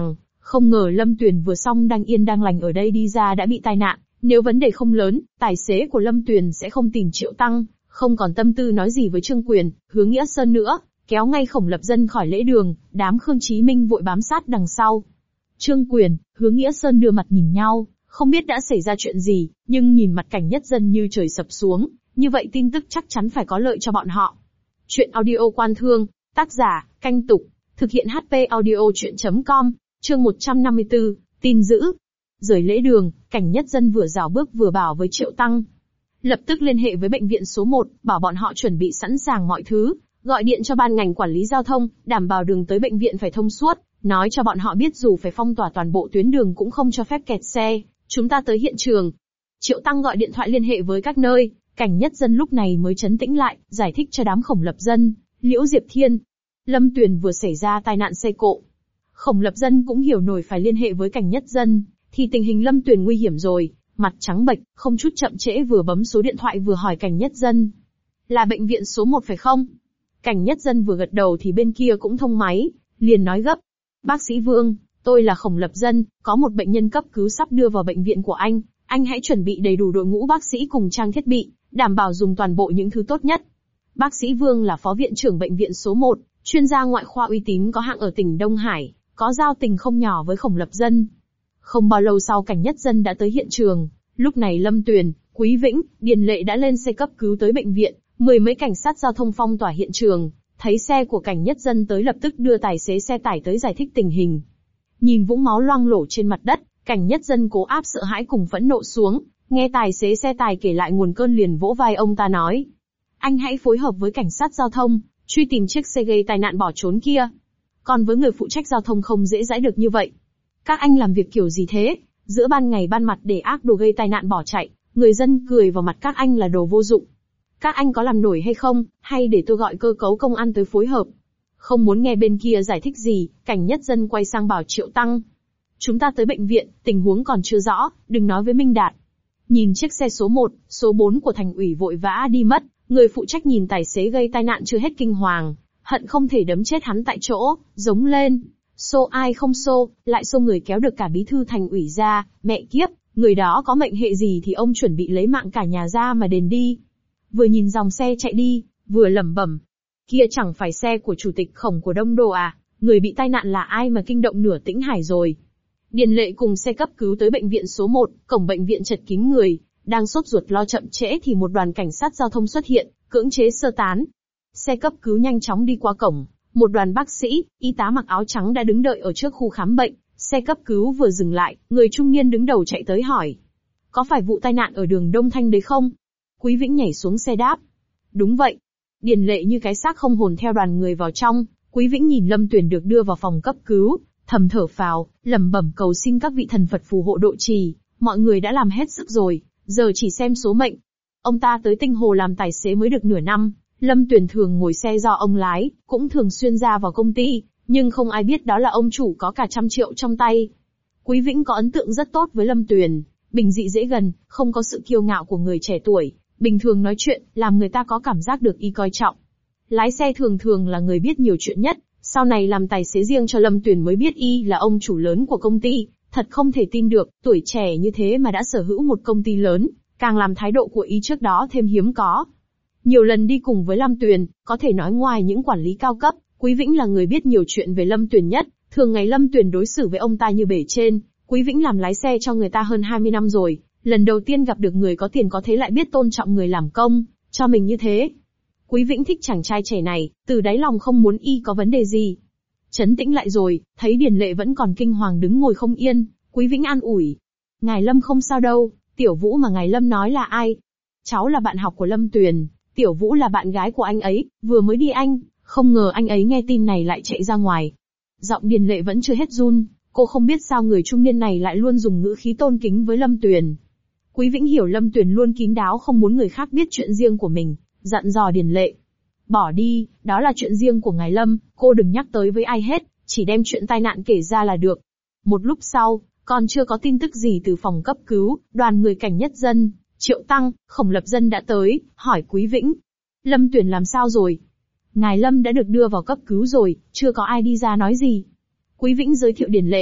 Không ngờ Lâm Tuyền vừa xong đang yên đang lành ở đây đi ra đã bị tai nạn, nếu vấn đề không lớn, tài xế của Lâm Tuyền sẽ không tìm Triệu Tăng, không còn tâm tư nói gì với Trương Quyền, Hứa Nghĩa Sơn nữa, kéo ngay Khổng Lập Dân khỏi lễ đường, đám Khương Chí Minh vội bám sát đằng sau. Trương Quyền, Hứa Nghĩa Sơn đưa mặt nhìn nhau, không biết đã xảy ra chuyện gì, nhưng nhìn mặt Cảnh Nhất Dân như trời sập xuống, như vậy tin tức chắc chắn phải có lợi cho bọn họ. Chuyện audio Quan Thương, tác giả, Canh Tục, thực hiện hát pê audio chuyện chấm com, chương một trăm năm mươi tư, tin dữ. Rời lễ đường, Cảnh Nhất Dân vừa rảo bước vừa bảo với Triệu Tăng. Lập tức liên hệ với bệnh viện số một, bảo bọn họ chuẩn bị sẵn sàng mọi thứ, gọi điện cho ban ngành quản lý giao thông, đảm bảo đường tới bệnh viện phải thông suốt, nói cho bọn họ biết dù phải phong tỏa toàn bộ tuyến đường cũng không cho phép kẹt xe, chúng ta tới hiện trường. Triệu Tăng gọi điện thoại liên hệ với các nơi, Cảnh Nhất Dân lúc này mới trấn tĩnh lại, giải thích cho đám Khổng Lập Dân, Liễu Diệp Thiên. Lâm Tuyền vừa xảy ra tai nạn xe cộ. Khổng Lập Dân cũng hiểu nổi phải liên hệ với Cảnh Nhất Dân, thì tình hình Lâm Tuyền nguy hiểm rồi, mặt trắng bệch, không chút chậm trễ vừa bấm số điện thoại vừa hỏi Cảnh Nhất Dân. Là bệnh viện số một phải không? Cảnh Nhất Dân vừa gật đầu thì bên kia cũng thông máy, liền nói gấp. Bác sĩ Vương, tôi là Khổng Lập Dân, có một bệnh nhân cấp cứu sắp đưa vào bệnh viện của anh, anh hãy chuẩn bị đầy đủ đội ngũ bác sĩ cùng trang thiết bị, đảm bảo dùng toàn bộ những thứ tốt nhất. Bác sĩ Vương là phó viện trưởng bệnh viện số một, chuyên gia ngoại khoa uy tín có hạng ở tỉnh Đông Hải, có giao tình không nhỏ với Khổng Lập Dân. Không bao lâu sau Cảnh Nhất Dân đã tới hiện trường, lúc này Lâm Tuyền, Quý Vĩnh, Điền Lệ đã lên xe cấp cứu tới bệnh viện, mười mấy cảnh sát giao thông phong tỏa hiện trường, thấy xe của Cảnh Nhất Dân tới lập tức đưa tài xế xe tải tới giải thích tình hình. Nhìn vũng máu loang lổ trên mặt đất, Cảnh Nhất Dân cố áp sợ hãi cùng phẫn nộ xuống, nghe tài xế xe tải kể lại nguồn cơn liền vỗ vai ông ta nói. Anh hãy phối hợp với cảnh sát giao thông, truy tìm chiếc xe gây tai nạn bỏ trốn kia. Còn với người phụ trách giao thông không dễ dãi được như vậy. Các anh làm việc kiểu gì thế, giữa ban ngày ban mặt để ác đồ gây tai nạn bỏ chạy, người dân cười vào mặt các anh là đồ vô dụng. Các anh có làm nổi hay không, hay để tôi gọi cơ cấu công an tới phối hợp? Không muốn nghe bên kia giải thích gì, Cảnh Nhất Dân quay sang bảo Triệu Tăng. Chúng ta tới bệnh viện, tình huống còn chưa rõ, đừng nói với Minh Đạt. Nhìn chiếc xe số một, số bốn của thành ủy vội vã đi mất, người phụ trách nhìn tài xế gây tai nạn chưa hết kinh hoàng, hận không thể đấm chết hắn tại chỗ, giống lên. Xô ai không xô, lại xô người kéo được cả bí thư thành ủy ra, mẹ kiếp, người đó có mệnh hệ gì thì ông chuẩn bị lấy mạng cả nhà ra mà đền đi. Vừa nhìn dòng xe chạy đi, vừa lẩm bẩm. Kia chẳng phải xe của chủ tịch Khổng của Đông Đô à, người bị tai nạn là ai mà kinh động nửa Tĩnh Hải rồi. Điền Lệ cùng xe cấp cứu tới bệnh viện số một, cổng bệnh viện chật kín người, đang sốt ruột lo chậm trễ thì một đoàn cảnh sát giao thông xuất hiện, cưỡng chế sơ tán. Xe cấp cứu nhanh chóng đi qua cổng, một đoàn bác sĩ, y tá mặc áo trắng đã đứng đợi ở trước khu khám bệnh, xe cấp cứu vừa dừng lại, người trung niên đứng đầu chạy tới hỏi. Có phải vụ tai nạn ở đường Đông Thanh đấy không? Quý Vĩnh nhảy xuống xe đáp. Đúng vậy. Điền Lệ như cái xác không hồn theo đoàn người vào trong, Quý Vĩnh nhìn Lâm Tuyền được đưa vào phòng cấp cứu, thầm thở phào, lẩm bẩm cầu xin các vị thần Phật phù hộ độ trì, mọi người đã làm hết sức rồi, giờ chỉ xem số mệnh. Ông ta tới Tinh Hồ làm tài xế mới được nửa năm, Lâm Tuyền thường ngồi xe do ông lái, cũng thường xuyên ra vào công ty, nhưng không ai biết đó là ông chủ có cả trăm triệu trong tay. Quý Vĩnh có ấn tượng rất tốt với Lâm Tuyền, bình dị dễ gần, không có sự kiêu ngạo của người trẻ tuổi, bình thường nói chuyện, làm người ta có cảm giác được y coi trọng. Lái xe thường thường là người biết nhiều chuyện nhất, sau này làm tài xế riêng cho Lâm Tuyền mới biết y là ông chủ lớn của công ty, thật không thể tin được, tuổi trẻ như thế mà đã sở hữu một công ty lớn, càng làm thái độ của y trước đó thêm hiếm có. Nhiều lần đi cùng với Lâm Tuyền, có thể nói ngoài những quản lý cao cấp, Quý Vĩnh là người biết nhiều chuyện về Lâm Tuyền nhất, thường ngày Lâm Tuyền đối xử với ông ta như bề trên. Quý Vĩnh làm lái xe cho người ta hơn hai mươi năm rồi, lần đầu tiên gặp được người có tiền có thế lại biết tôn trọng người làm công, cho mình như thế. Quý Vĩnh thích chàng trai trẻ này, từ đáy lòng không muốn y có vấn đề gì. Trấn tĩnh lại rồi, thấy Điền Lệ vẫn còn kinh hoàng đứng ngồi không yên, Quý Vĩnh an ủi. Ngài Lâm không sao đâu, Tiểu Vũ mà ngài Lâm nói là ai? Cháu là bạn học của Lâm Tuyền, Tiểu Vũ là bạn gái của anh ấy, vừa mới đi anh, không ngờ anh ấy nghe tin này lại chạy ra ngoài. Giọng Điền Lệ vẫn chưa hết run, cô không biết sao người trung niên này lại luôn dùng ngữ khí tôn kính với Lâm Tuyền. Quý Vĩnh hiểu Lâm Tuyền luôn kín đáo không muốn người khác biết chuyện riêng của mình, dặn dò Điền Lệ. Bỏ đi, đó là chuyện riêng của ngài Lâm, cô đừng nhắc tới với ai hết, chỉ đem chuyện tai nạn kể ra là được. Một lúc sau, còn chưa có tin tức gì từ phòng cấp cứu, đoàn người Cảnh Nhất Dân, Triệu Tăng, Khổng Lập Dân đã tới, hỏi Quý Vĩnh. Lâm Tuyền làm sao rồi? Ngài Lâm đã được đưa vào cấp cứu rồi, chưa có ai đi ra nói gì. Quý Vĩnh giới thiệu Điền Lệ.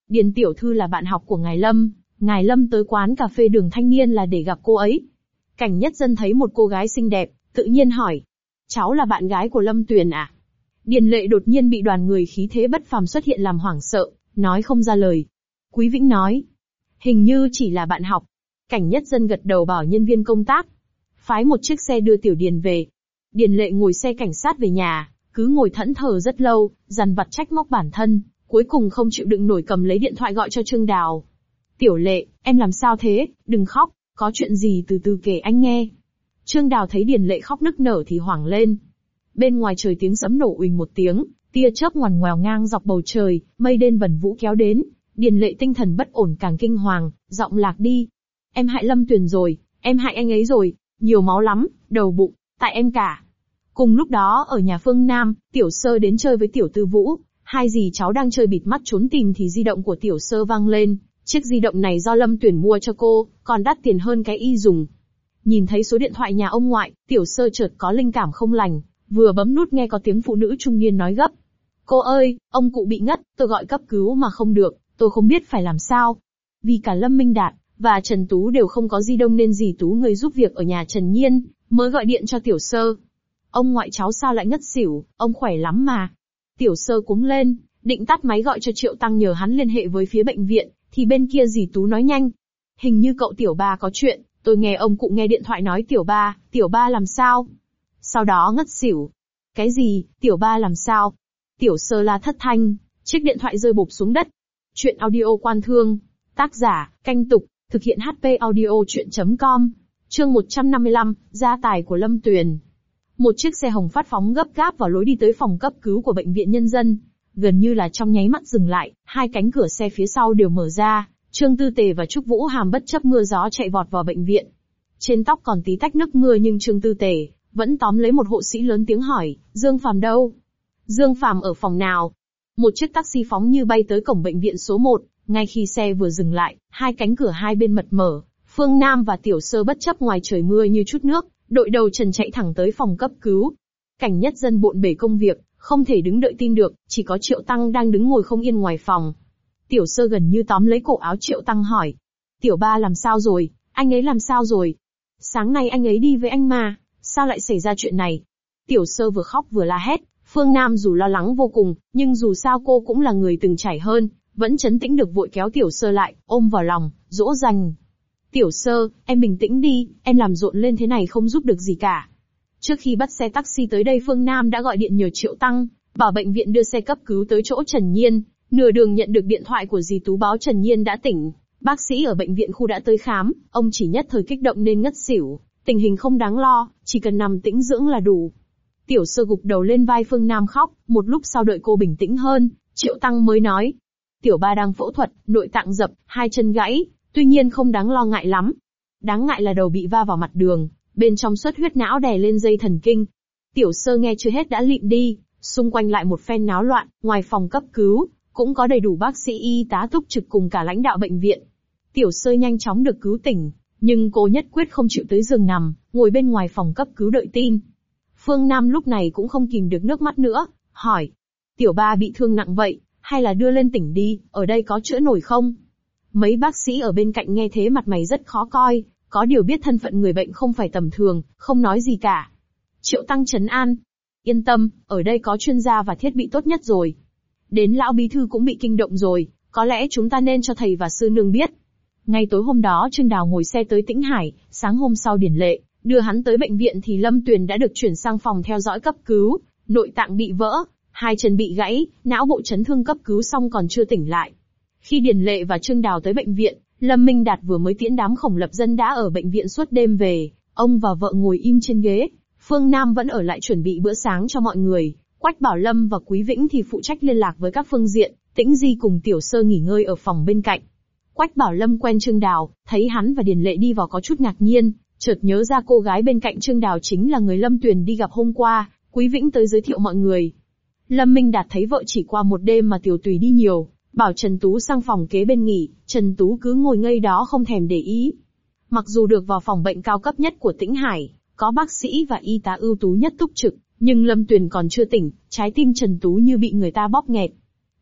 Điền tiểu thư là bạn học của ngài Lâm, ngài Lâm tới quán cà phê Đường Thanh Niên là để gặp cô ấy. Cảnh Nhất Dân thấy một cô gái xinh đẹp, tự nhiên hỏi. Cháu là bạn gái của Lâm Tuyền à? Điền Lệ đột nhiên bị đoàn người khí thế bất phàm xuất hiện làm hoảng sợ, nói không ra lời. Quý Vĩnh nói. Hình như chỉ là bạn học. Cảnh Nhất Dân gật đầu bảo nhân viên công tác. Phái một chiếc xe đưa Tiểu Điền về. Điền Lệ ngồi xe cảnh sát về nhà, cứ ngồi thẫn thờ rất lâu, dằn vặt trách móc bản thân, cuối cùng không chịu đựng nổi cầm lấy điện thoại gọi cho Trương Đào. Tiểu Lệ, em làm sao thế, đừng khóc, có chuyện gì từ từ kể anh nghe. Trương Đào thấy Điền Lệ khóc nức nở thì hoảng lên. Bên ngoài trời tiếng sấm nổ uỳnh một tiếng, tia chớp ngoằn ngoèo ngang dọc bầu trời, mây đen vần vũ kéo đến. Điền Lệ tinh thần bất ổn càng kinh hoàng, giọng lạc đi. Em hại Lâm Tuyền rồi, em hại anh ấy rồi, nhiều máu lắm, đầu bụng, tại em cả. Cùng lúc đó ở nhà Phương Nam, Tiểu Sơ đến chơi với Tiểu Tư Vũ, hai dì cháu đang chơi bịt mắt trốn tìm thì di động của Tiểu Sơ vang lên. Chiếc di động này do Lâm Tuyền mua cho cô, còn đắt tiền hơn cái y dùng. Nhìn thấy số điện thoại nhà ông ngoại, Tiểu Sơ chợt có linh cảm không lành, vừa bấm nút nghe có tiếng phụ nữ trung niên nói gấp. Cô ơi, ông cụ bị ngất, tôi gọi cấp cứu mà không được, tôi không biết phải làm sao. Vì cả Lâm Minh Đạt và Trần Tú đều không có di động nên dì Tú người giúp việc ở nhà Trần Nhiên, mới gọi điện cho Tiểu Sơ. Ông ngoại cháu sao lại ngất xỉu, ông khỏe lắm mà. Tiểu Sơ cuống lên, định tắt máy gọi cho Triệu Tăng nhờ hắn liên hệ với phía bệnh viện, thì bên kia dì Tú nói nhanh. Hình như cậu Tiểu Ba có chuyện, tôi nghe ông cụ nghe điện thoại nói Tiểu Ba, Tiểu Ba làm sao? Sau đó ngất xỉu. Cái gì, Tiểu Ba làm sao? Tiểu Sơ la thất thanh, chiếc điện thoại rơi bụp xuống đất. Chuyện audio Quan Thương, tác giả, Canh Tục, thực hiện hát pê audio chuyện chấm com, chương một trăm năm mươi lăm, gia tài của Lâm Tuyền. Một chiếc xe hồng phát phóng gấp gáp vào lối đi tới phòng cấp cứu của bệnh viện Nhân dân. Gần như là trong nháy mắt dừng lại, hai cánh cửa xe phía sau đều mở ra, Trương Tư Tề và Trúc Vũ Hàm bất chấp mưa gió chạy vọt vào bệnh viện. Trên tóc còn tí tách nước mưa nhưng Trương Tư Tề vẫn tóm lấy một hộ sĩ lớn tiếng hỏi, Dương Phàm đâu? Dương Phàm ở phòng nào? Một chiếc taxi phóng như bay tới cổng bệnh viện số một, ngay khi xe vừa dừng lại, hai cánh cửa hai bên mật mở, Phương Nam và Tiểu Sơ bất chấp ngoài trời mưa như chút nước, đội đầu trần chạy thẳng tới phòng cấp cứu. Cảnh Nhất Dân bộn bề công việc, không thể đứng đợi tin được, chỉ có Triệu Tăng đang đứng ngồi không yên ngoài phòng. Tiểu Sơ gần như tóm lấy cổ áo Triệu Tăng hỏi. Tiểu Ba làm sao rồi, anh ấy làm sao rồi? Sáng nay anh ấy đi với anh mà, sao lại xảy ra chuyện này? Tiểu Sơ vừa khóc vừa la hét, Phương Nam dù lo lắng vô cùng, nhưng dù sao cô cũng là người từng trải hơn, vẫn trấn tĩnh được vội kéo Tiểu Sơ lại, ôm vào lòng, dỗ dành. Tiểu Sơ, em bình tĩnh đi, em làm rộn lên thế này không giúp được gì cả. Trước khi bắt xe taxi tới đây Phương Nam đã gọi điện nhờ Triệu Tăng, bảo bệnh viện đưa xe cấp cứu tới chỗ Trần Nhiên, nửa đường nhận được điện thoại của dì Tú báo Trần Nhiên đã tỉnh. Bác sĩ ở bệnh viện khu đã tới khám, ông chỉ nhất thời kích động nên ngất xỉu, tình hình không đáng lo, chỉ cần nằm tĩnh dưỡng là đủ. Tiểu Sơ gục đầu lên vai Phương Nam khóc, một lúc sau đợi cô bình tĩnh hơn, Triệu Tăng mới nói. Tiểu Ba đang phẫu thuật, nội tạng dập, hai chân gãy, tuy nhiên không đáng lo ngại lắm. Đáng ngại là đầu bị va vào mặt đường, bên trong xuất huyết não đè lên dây thần kinh. Tiểu Sơ nghe chưa hết đã lịm đi, xung quanh lại một phen náo loạn, ngoài phòng cấp cứu, cũng có đầy đủ bác sĩ y tá túc trực cùng cả lãnh đạo bệnh viện. Tiểu Sơ nhanh chóng được cứu tỉnh, nhưng cô nhất quyết không chịu tới giường nằm, ngồi bên ngoài phòng cấp cứu đợi tin. Phương Nam lúc này cũng không kìm được nước mắt nữa, hỏi. Tiểu Ba bị thương nặng vậy, hay là đưa lên tỉnh đi, ở đây có chữa nổi không? Mấy bác sĩ ở bên cạnh nghe thế mặt mày rất khó coi, có điều biết thân phận người bệnh không phải tầm thường, không nói gì cả. Triệu Tăng trấn an. Yên tâm, ở đây có chuyên gia và thiết bị tốt nhất rồi. Đến lão bí thư cũng bị kinh động rồi, có lẽ chúng ta nên cho thầy và sư nương biết. Ngay tối hôm đó Trương Đào ngồi xe tới Tĩnh Hải, sáng hôm sau Điển Lệ đưa hắn tới bệnh viện thì Lâm Tuyền đã được chuyển sang phòng theo dõi cấp cứu, nội tạng bị vỡ, hai chân bị gãy, não bộ chấn thương cấp cứu xong còn chưa tỉnh lại. Khi Điển Lệ và Trương Đào tới bệnh viện, Lâm Minh Đạt vừa mới tiễn đám khổng lập dân đã ở bệnh viện suốt đêm về, ông và vợ ngồi im trên ghế, Phương Nam vẫn ở lại chuẩn bị bữa sáng cho mọi người, Quách Bảo Lâm và Quý Vĩnh thì phụ trách liên lạc với các phương diện, Tĩnh Di cùng Tiểu Sơ nghỉ ngơi ở phòng bên cạnh. Quách Bảo Lâm quen Trương Đào, thấy hắn và Điển Lệ đi vào có chút ngạc nhiên, chợt nhớ ra cô gái bên cạnh Trương Đào chính là người Lâm Tuyền đi gặp hôm qua, Quý Vĩnh tới giới thiệu mọi người. Lâm Minh Đạt thấy vợ chỉ qua một đêm mà tiểu tùy đi nhiều, bảo Trần Tú sang phòng kế bên nghỉ, Trần Tú cứ ngồi ngây đó không thèm để ý. Mặc dù được vào phòng bệnh cao cấp nhất của Tĩnh Hải, có bác sĩ và y tá ưu tú nhất túc trực, nhưng Lâm Tuyền còn chưa tỉnh, trái tim Trần Tú như bị người ta bóp nghẹt.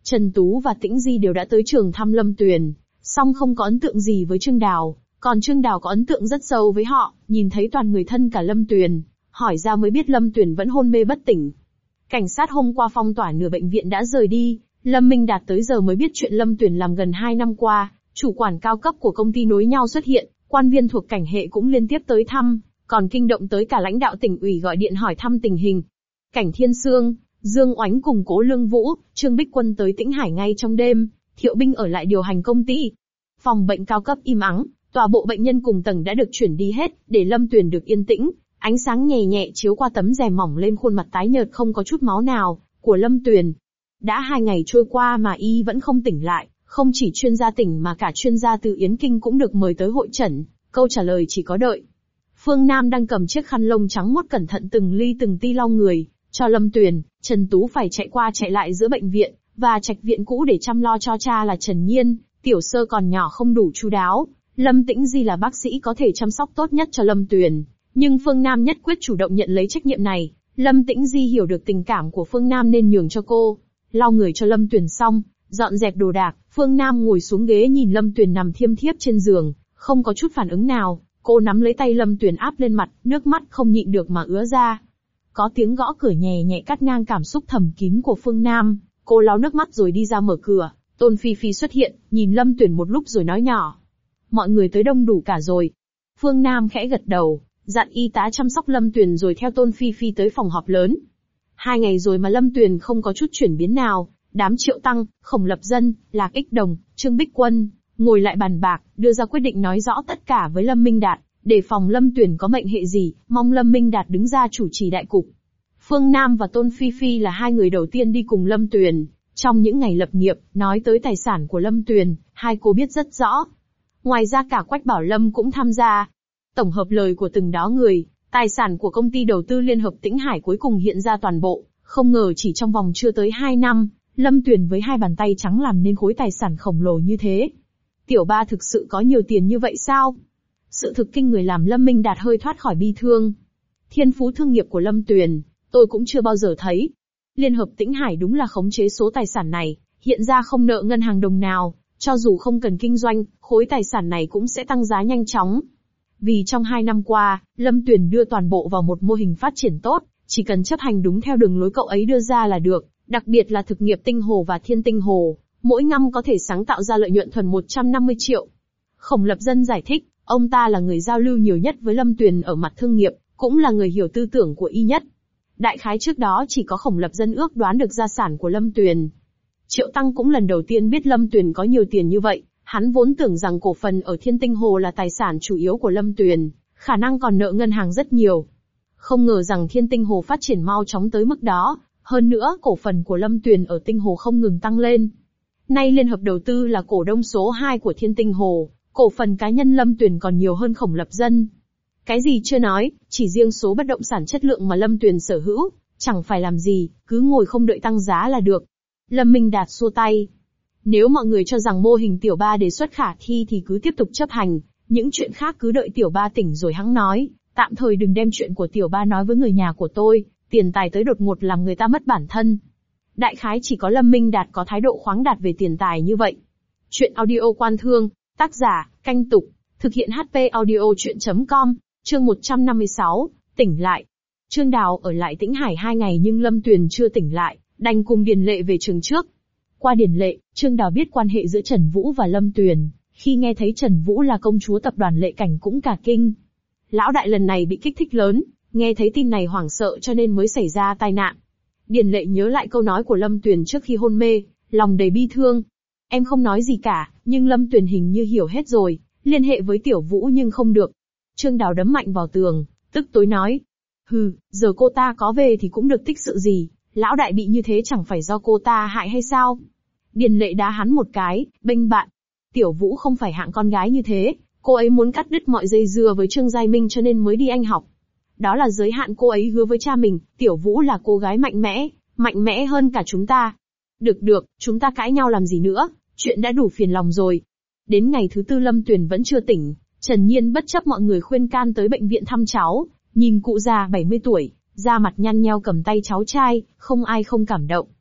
Trần Tú và Tĩnh Di đều đã tới trường thăm Lâm Tuyền, song không có ấn tượng gì với Trương Đào, còn Trương Đào có ấn tượng rất sâu với họ, nhìn thấy toàn người thân cả Lâm Tuyền, hỏi ra mới biết Lâm Tuyền vẫn hôn mê bất tỉnh. Cảnh sát hôm qua phong tỏa nửa bệnh viện đã rời đi, Lâm Minh Đạt tới giờ mới biết chuyện Lâm Tuyền làm gần hai năm qua, chủ quản cao cấp của công ty nối nhau xuất hiện, quan viên thuộc cảnh hệ cũng liên tiếp tới thăm, còn kinh động tới cả lãnh đạo tỉnh ủy gọi điện hỏi thăm tình hình. Cảnh Thiên Sương, Dương Oánh cùng Cố Lương Vũ, Trương Bích Quân tới Tĩnh Hải ngay trong đêm, Thiệu Binh ở lại điều hành công ty. Phòng bệnh cao cấp im ắng, tòa bộ bệnh nhân cùng tầng đã được chuyển đi hết, để Lâm Tuyền được yên tĩnh, ánh sáng nhẹ nhẹ chiếu qua tấm rèm mỏng lên khuôn mặt tái nhợt không có chút máu nào của Lâm Tuyền. Đã hai ngày trôi qua mà y vẫn không tỉnh lại, không chỉ chuyên gia tỉnh mà cả chuyên gia từ Yến Kinh cũng được mời tới hội chẩn, câu trả lời chỉ có đợi. Phương Nam đang cầm chiếc khăn lông trắng muốt cẩn thận từng ly từng ti lau người cho Lâm Tuyền. Trần Tú phải chạy qua chạy lại giữa bệnh viện và trạch viện cũ để chăm lo cho cha là Trần Nhiên. Tiểu Sơ còn nhỏ không đủ chu đáo, Lâm Tĩnh Di là bác sĩ có thể chăm sóc tốt nhất cho Lâm Tuyền, nhưng Phương Nam nhất quyết chủ động nhận lấy trách nhiệm này. Lâm Tĩnh Di hiểu được tình cảm của Phương Nam nên nhường cho cô. Lau người cho Lâm Tuyền xong, dọn dẹp đồ đạc, Phương Nam ngồi xuống ghế nhìn Lâm Tuyền nằm thiêm thiếp trên giường, không có chút phản ứng nào. Cô nắm lấy tay Lâm Tuyền áp lên mặt, nước mắt không nhịn được mà ứa ra. Có tiếng gõ cửa nhẹ nhẹ cắt ngang cảm xúc thầm kín của Phương Nam, cô lau nước mắt rồi đi ra mở cửa. Tôn Phi Phi xuất hiện, nhìn Lâm Tuyền một lúc rồi nói nhỏ. Mọi người tới đông đủ cả rồi. Phương Nam khẽ gật đầu, dặn y tá chăm sóc Lâm Tuyền rồi theo Tôn Phi Phi tới phòng họp lớn. Hai ngày rồi mà Lâm Tuyền không có chút chuyển biến nào, đám Triệu Tăng, Khổng Lập Dân, Lạc Ích Đồng, Trương Bích Quân, ngồi lại bàn bạc, đưa ra quyết định nói rõ tất cả với Lâm Minh Đạt, để phòng Lâm Tuyền có mệnh hệ gì, mong Lâm Minh Đạt đứng ra chủ trì đại cục. Phương Nam và Tôn Phi Phi là hai người đầu tiên đi cùng Lâm Tuyền. Trong những ngày lập nghiệp, nói tới tài sản của Lâm Tuyền, hai cô biết rất rõ. Ngoài ra cả Quách Bảo Lâm cũng tham gia. Tổng hợp lời của từng đó người, tài sản của công ty đầu tư Liên hợp Tĩnh Hải cuối cùng hiện ra toàn bộ, không ngờ chỉ trong vòng chưa tới hai năm, Lâm Tuyền với hai bàn tay trắng làm nên khối tài sản khổng lồ như thế. Tiểu ba thực sự có nhiều tiền như vậy sao? Sự thực kinh người làm Lâm Minh Đạt hơi thoát khỏi bi thương. Thiên phú thương nghiệp của Lâm Tuyền, tôi cũng chưa bao giờ thấy. Liên hợp Tĩnh Hải đúng là khống chế số tài sản này, hiện ra không nợ ngân hàng đồng nào, cho dù không cần kinh doanh, khối tài sản này cũng sẽ tăng giá nhanh chóng. Vì trong hai năm qua, Lâm Tuyền đưa toàn bộ vào một mô hình phát triển tốt, chỉ cần chấp hành đúng theo đường lối cậu ấy đưa ra là được, đặc biệt là thực nghiệp tinh hồ và thiên tinh hồ, mỗi năm có thể sáng tạo ra lợi nhuận thuần một trăm năm mươi triệu. Khổng Lập Dân giải thích, ông ta là người giao lưu nhiều nhất với Lâm Tuyền ở mặt thương nghiệp, cũng là người hiểu tư tưởng của y nhất. Đại khái trước đó chỉ có Khổng Lập Dân ước đoán được gia sản của Lâm Tuyền. Triệu Tăng cũng lần đầu tiên biết Lâm Tuyền có nhiều tiền như vậy, hắn vốn tưởng rằng cổ phần ở Thiên Tinh Hồ là tài sản chủ yếu của Lâm Tuyền, khả năng còn nợ ngân hàng rất nhiều. Không ngờ rằng Thiên Tinh Hồ phát triển mau chóng tới mức đó, hơn nữa cổ phần của Lâm Tuyền ở Tinh Hồ không ngừng tăng lên. Nay Liên hợp đầu tư là cổ đông số hai của Thiên Tinh Hồ, cổ phần cá nhân Lâm Tuyền còn nhiều hơn Khổng Lập Dân. Cái gì chưa nói, chỉ riêng số bất động sản chất lượng mà Lâm Tuyền sở hữu, chẳng phải làm gì, cứ ngồi không đợi tăng giá là được. Lâm Minh Đạt xua tay. Nếu mọi người cho rằng mô hình tiểu ba đề xuất khả thi thì cứ tiếp tục chấp hành, những chuyện khác cứ đợi tiểu ba tỉnh rồi hẵng nói, tạm thời đừng đem chuyện của tiểu ba nói với người nhà của tôi, tiền tài tới đột ngột làm người ta mất bản thân. Đại khái chỉ có Lâm Minh Đạt có thái độ khoáng đạt về tiền tài như vậy. Chuyện audio quan thương, tác giả, Canh Tục, thực hiện hát pê audio chuyện chấm com, chương một trăm năm mươi sáu, tỉnh lại. Trương Đào ở lại Tĩnh Hải hai ngày nhưng Lâm Tuyền chưa tỉnh lại, đành cùng Điền Lệ về trường trước. Qua Điền Lệ, Trương Đào biết quan hệ giữa Trần Vũ và Lâm Tuyền, khi nghe thấy Trần Vũ là công chúa tập đoàn Lệ Cảnh cũng cả kinh. Lão đại lần này bị kích thích lớn, nghe thấy tin này hoảng sợ cho nên mới xảy ra tai nạn. Điền Lệ nhớ lại câu nói của Lâm Tuyền trước khi hôn mê, lòng đầy bi thương. Em không nói gì cả, nhưng Lâm Tuyền hình như hiểu hết rồi, liên hệ với Tiểu Vũ nhưng không được. Trương Đào đấm mạnh vào tường, tức tối nói. Hừ, giờ cô ta có về thì cũng được tích sự gì, lão đại bị như thế chẳng phải do cô ta hại hay sao? Điền Lệ đá hắn một cái, bênh bạn. Tiểu Vũ không phải hạng con gái như thế, cô ấy muốn cắt đứt mọi dây dưa với Trương Giai Minh cho nên mới đi Anh học. Đó là giới hạn cô ấy hứa với cha mình, Tiểu Vũ là cô gái mạnh mẽ, mạnh mẽ hơn cả chúng ta. Được được, chúng ta cãi nhau làm gì nữa, chuyện đã đủ phiền lòng rồi. Đến ngày thứ tư Lâm Tuyền vẫn chưa tỉnh, Trần Nhiên bất chấp mọi người khuyên can tới bệnh viện thăm cháu, nhìn cụ già bảy mươi tuổi, da mặt nhăn nheo cầm tay cháu trai, không ai không cảm động.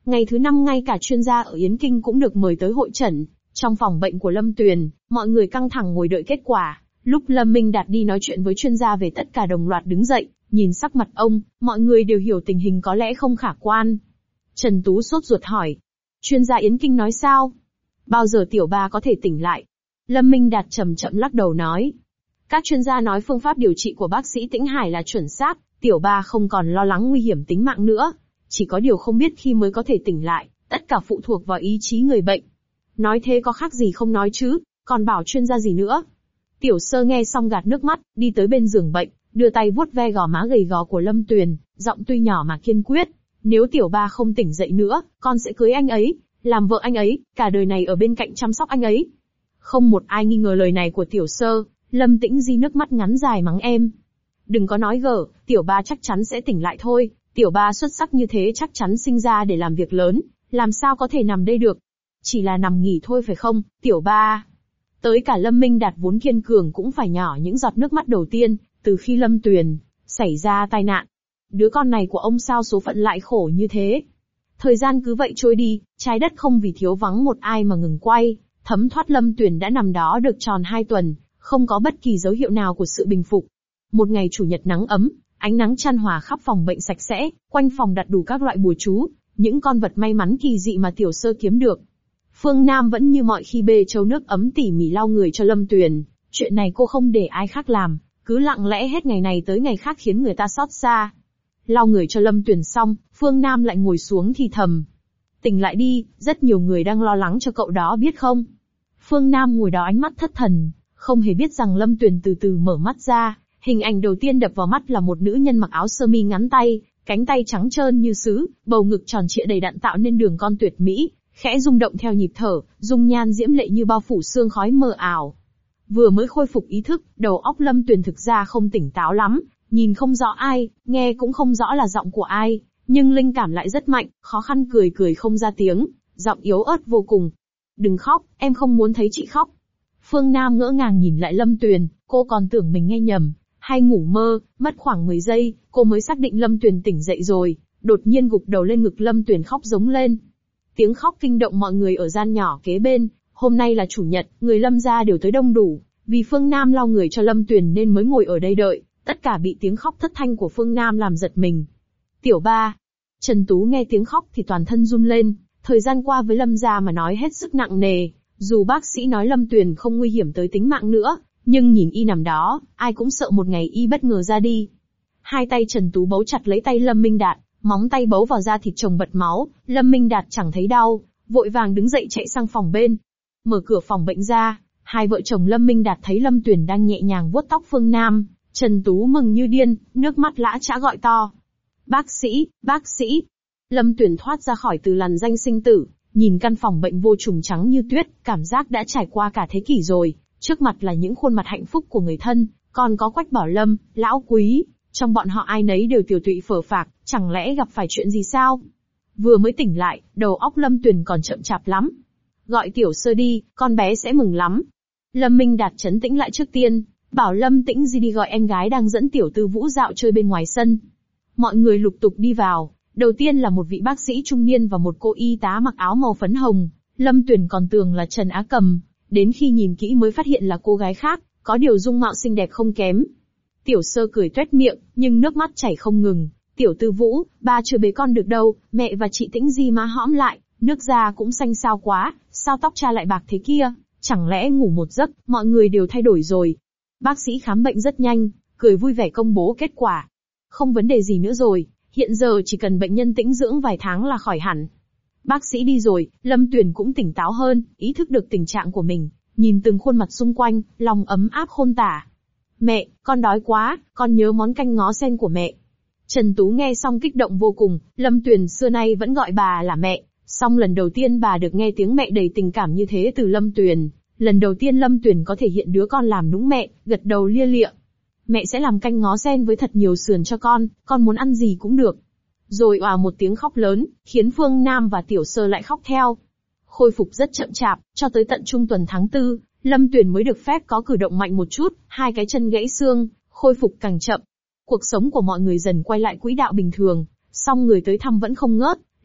Ngày thứ năm ngay cả chuyên gia ở Yến Kinh cũng được mời tới hội chẩn. Trong phòng bệnh của Lâm Tuyền, mọi người căng thẳng ngồi đợi kết quả. Lúc Lâm Minh Đạt đi nói chuyện với chuyên gia về tất cả đồng loạt đứng dậy, nhìn sắc mặt ông, mọi người đều hiểu tình hình có lẽ không khả quan. Trần Tú sốt ruột hỏi. Chuyên gia Yến Kinh nói sao? Bao giờ tiểu ba có thể tỉnh lại? Lâm Minh Đạt chậm chậm lắc đầu nói. Các chuyên gia nói phương pháp điều trị của bác sĩ Tĩnh Hải là chuẩn xác, tiểu ba không còn lo lắng nguy hiểm tính mạng nữa. Chỉ có điều không biết khi mới có thể tỉnh lại, tất cả phụ thuộc vào ý chí người bệnh. Nói thế có khác gì không nói chứ, còn bảo chuyên gia gì nữa. Tiểu Sơ nghe xong gạt nước mắt, đi tới bên giường bệnh, đưa tay vuốt ve gò má gầy gò của Lâm Tuyền, giọng tuy nhỏ mà kiên quyết. Nếu tiểu ba không tỉnh dậy nữa, con sẽ cưới anh ấy, làm vợ anh ấy, cả đời này ở bên cạnh chăm sóc anh ấy. Không một ai nghi ngờ lời này của Tiểu Sơ, Lâm Tĩnh Di nước mắt ngắn dài mắng em. Đừng có nói gở, tiểu ba chắc chắn sẽ tỉnh lại thôi, tiểu ba xuất sắc như thế chắc chắn sinh ra để làm việc lớn, làm sao có thể nằm đây được. Chỉ là nằm nghỉ thôi phải không, tiểu ba. Tới cả Lâm Minh Đạt vốn kiên cường cũng phải nhỏ những giọt nước mắt đầu tiên, từ khi Lâm Tuyền xảy ra tai nạn. Đứa con này của ông sao số phận lại khổ như thế. Thời gian cứ vậy trôi đi, trái đất không vì thiếu vắng một ai mà ngừng quay, thấm thoát Lâm Tuyền đã nằm đó được tròn hai tuần, không có bất kỳ dấu hiệu nào của sự bình phục. Một ngày chủ nhật nắng ấm, ánh nắng chan hòa khắp phòng bệnh sạch sẽ, quanh phòng đặt đủ các loại bùa chú, những con vật may mắn kỳ dị mà Tiểu Sơ kiếm được. Phương Nam vẫn như mọi khi bê chấu nước ấm tỉ mỉ lau người cho Lâm Tuyền, chuyện này cô không để ai khác làm, cứ lặng lẽ hết ngày này tới ngày khác khiến người ta xót xa. Lau người cho Lâm Tuyền xong, Phương Nam lại ngồi xuống thì thầm. Tỉnh lại đi, rất nhiều người đang lo lắng cho cậu đó biết không? Phương Nam ngồi đó ánh mắt thất thần, không hề biết rằng Lâm Tuyền từ từ mở mắt ra, hình ảnh đầu tiên đập vào mắt là một nữ nhân mặc áo sơ mi ngắn tay, cánh tay trắng trơn như sứ, bầu ngực tròn trịa đầy đặn tạo nên đường cong tuyệt mỹ, khẽ rung động theo nhịp thở, dung nhan diễm lệ như bao phủ sương khói mờ ảo. Vừa mới khôi phục ý thức, đầu óc Lâm Tuyền thực ra không tỉnh táo lắm, nhìn không rõ ai, nghe cũng không rõ là giọng của ai, nhưng linh cảm lại rất mạnh, khó khăn cười cười không ra tiếng, giọng yếu ớt vô cùng. Đừng khóc, em không muốn thấy chị khóc. Phương Nam ngỡ ngàng nhìn lại Lâm Tuyền, cô còn tưởng mình nghe nhầm, hay ngủ mơ, mất khoảng mười giây, cô mới xác định Lâm Tuyền tỉnh dậy rồi, đột nhiên gục đầu lên ngực Lâm Tuyền khóc giống lên. Tiếng khóc kinh động mọi người ở gian nhỏ kế bên, hôm nay là chủ nhật, người Lâm gia đều tới đông đủ, vì Phương Nam lau người cho Lâm Tuyền nên mới ngồi ở đây đợi, tất cả bị tiếng khóc thất thanh của Phương Nam làm giật mình. Tiểu ba. Trần Tú nghe tiếng khóc thì toàn thân run lên, thời gian qua với Lâm gia mà nói hết sức nặng nề, dù bác sĩ nói Lâm Tuyền không nguy hiểm tới tính mạng nữa, nhưng nhìn y nằm đó, ai cũng sợ một ngày y bất ngờ ra đi. Hai tay Trần Tú bấu chặt lấy tay Lâm Minh Đạt, móng tay bấu vào da thịt chồng bật máu, Lâm Minh Đạt chẳng thấy đau, vội vàng đứng dậy chạy sang phòng bên. Mở cửa phòng bệnh ra, hai vợ chồng Lâm Minh Đạt thấy Lâm Tuyền đang nhẹ nhàng vuốt tóc Phương Nam, Trần Tú mừng như điên, nước mắt lã chã gọi to. Bác sĩ, bác sĩ. Lâm Tuyền thoát ra khỏi từ lằn danh sinh tử, nhìn căn phòng bệnh vô trùng trắng như tuyết, cảm giác đã trải qua cả thế kỷ rồi, trước mặt là những khuôn mặt hạnh phúc của người thân, còn có Quách Bảo Lâm, Lão Quý, trong bọn họ ai nấy đều tiều tụy phờ phạc, chẳng lẽ gặp phải chuyện gì sao? Vừa mới tỉnh lại, đầu óc Lâm Tuyền còn chậm chạp lắm. Gọi Tiểu Sơ đi, con bé sẽ mừng lắm. Lâm Minh Đạt trấn tĩnh lại trước tiên, bảo Lâm Tĩnh Di đi gọi em gái đang dẫn Tiểu Tư Vũ dạo chơi bên ngoài sân. Mọi người lục tục đi vào, đầu tiên là một vị bác sĩ trung niên và một cô y tá mặc áo màu phấn hồng, Lâm Tuyền còn tưởng là Trần Á Cầm, đến khi nhìn kỹ mới phát hiện là cô gái khác, có điều dung mạo xinh đẹp không kém. Tiểu Sơ cười tuét miệng, nhưng nước mắt chảy không ngừng. Tiểu Tư Vũ, ba chưa bế con được đâu, mẹ và chị Tĩnh Di má hõm lại, nước da cũng xanh xao quá, sao tóc cha lại bạc thế kia, chẳng lẽ ngủ một giấc, mọi người đều thay đổi rồi. Bác sĩ khám bệnh rất nhanh, cười vui vẻ công bố kết quả. Không vấn đề gì nữa rồi, hiện giờ chỉ cần bệnh nhân tĩnh dưỡng vài tháng là khỏi hẳn. Bác sĩ đi rồi, Lâm Tuyền cũng tỉnh táo hơn, ý thức được tình trạng của mình, nhìn từng khuôn mặt xung quanh, lòng ấm áp khôn tả. Mẹ, con đói quá, con nhớ món canh ngó sen của mẹ. Trần Tú nghe xong kích động vô cùng, Lâm Tuyền xưa nay vẫn gọi bà là mẹ, song lần đầu tiên bà được nghe tiếng mẹ đầy tình cảm như thế từ Lâm Tuyền, lần đầu tiên Lâm Tuyền có thể hiện đứa con làm nũng mẹ, gật đầu lia lịa. Mẹ sẽ làm canh ngó sen với thật nhiều sườn cho con, con muốn ăn gì cũng được. Rồi òa một tiếng khóc lớn, khiến Phương Nam và Tiểu Sơ lại khóc theo. Khôi phục rất chậm chạp, cho tới tận trung tuần tháng tư, Lâm Tuyền mới được phép có cử động mạnh một chút, hai cái chân gãy xương, khôi phục càng chậm. Cuộc sống của mọi người dần quay lại quỹ đạo bình thường, song người tới thăm vẫn không ngớt.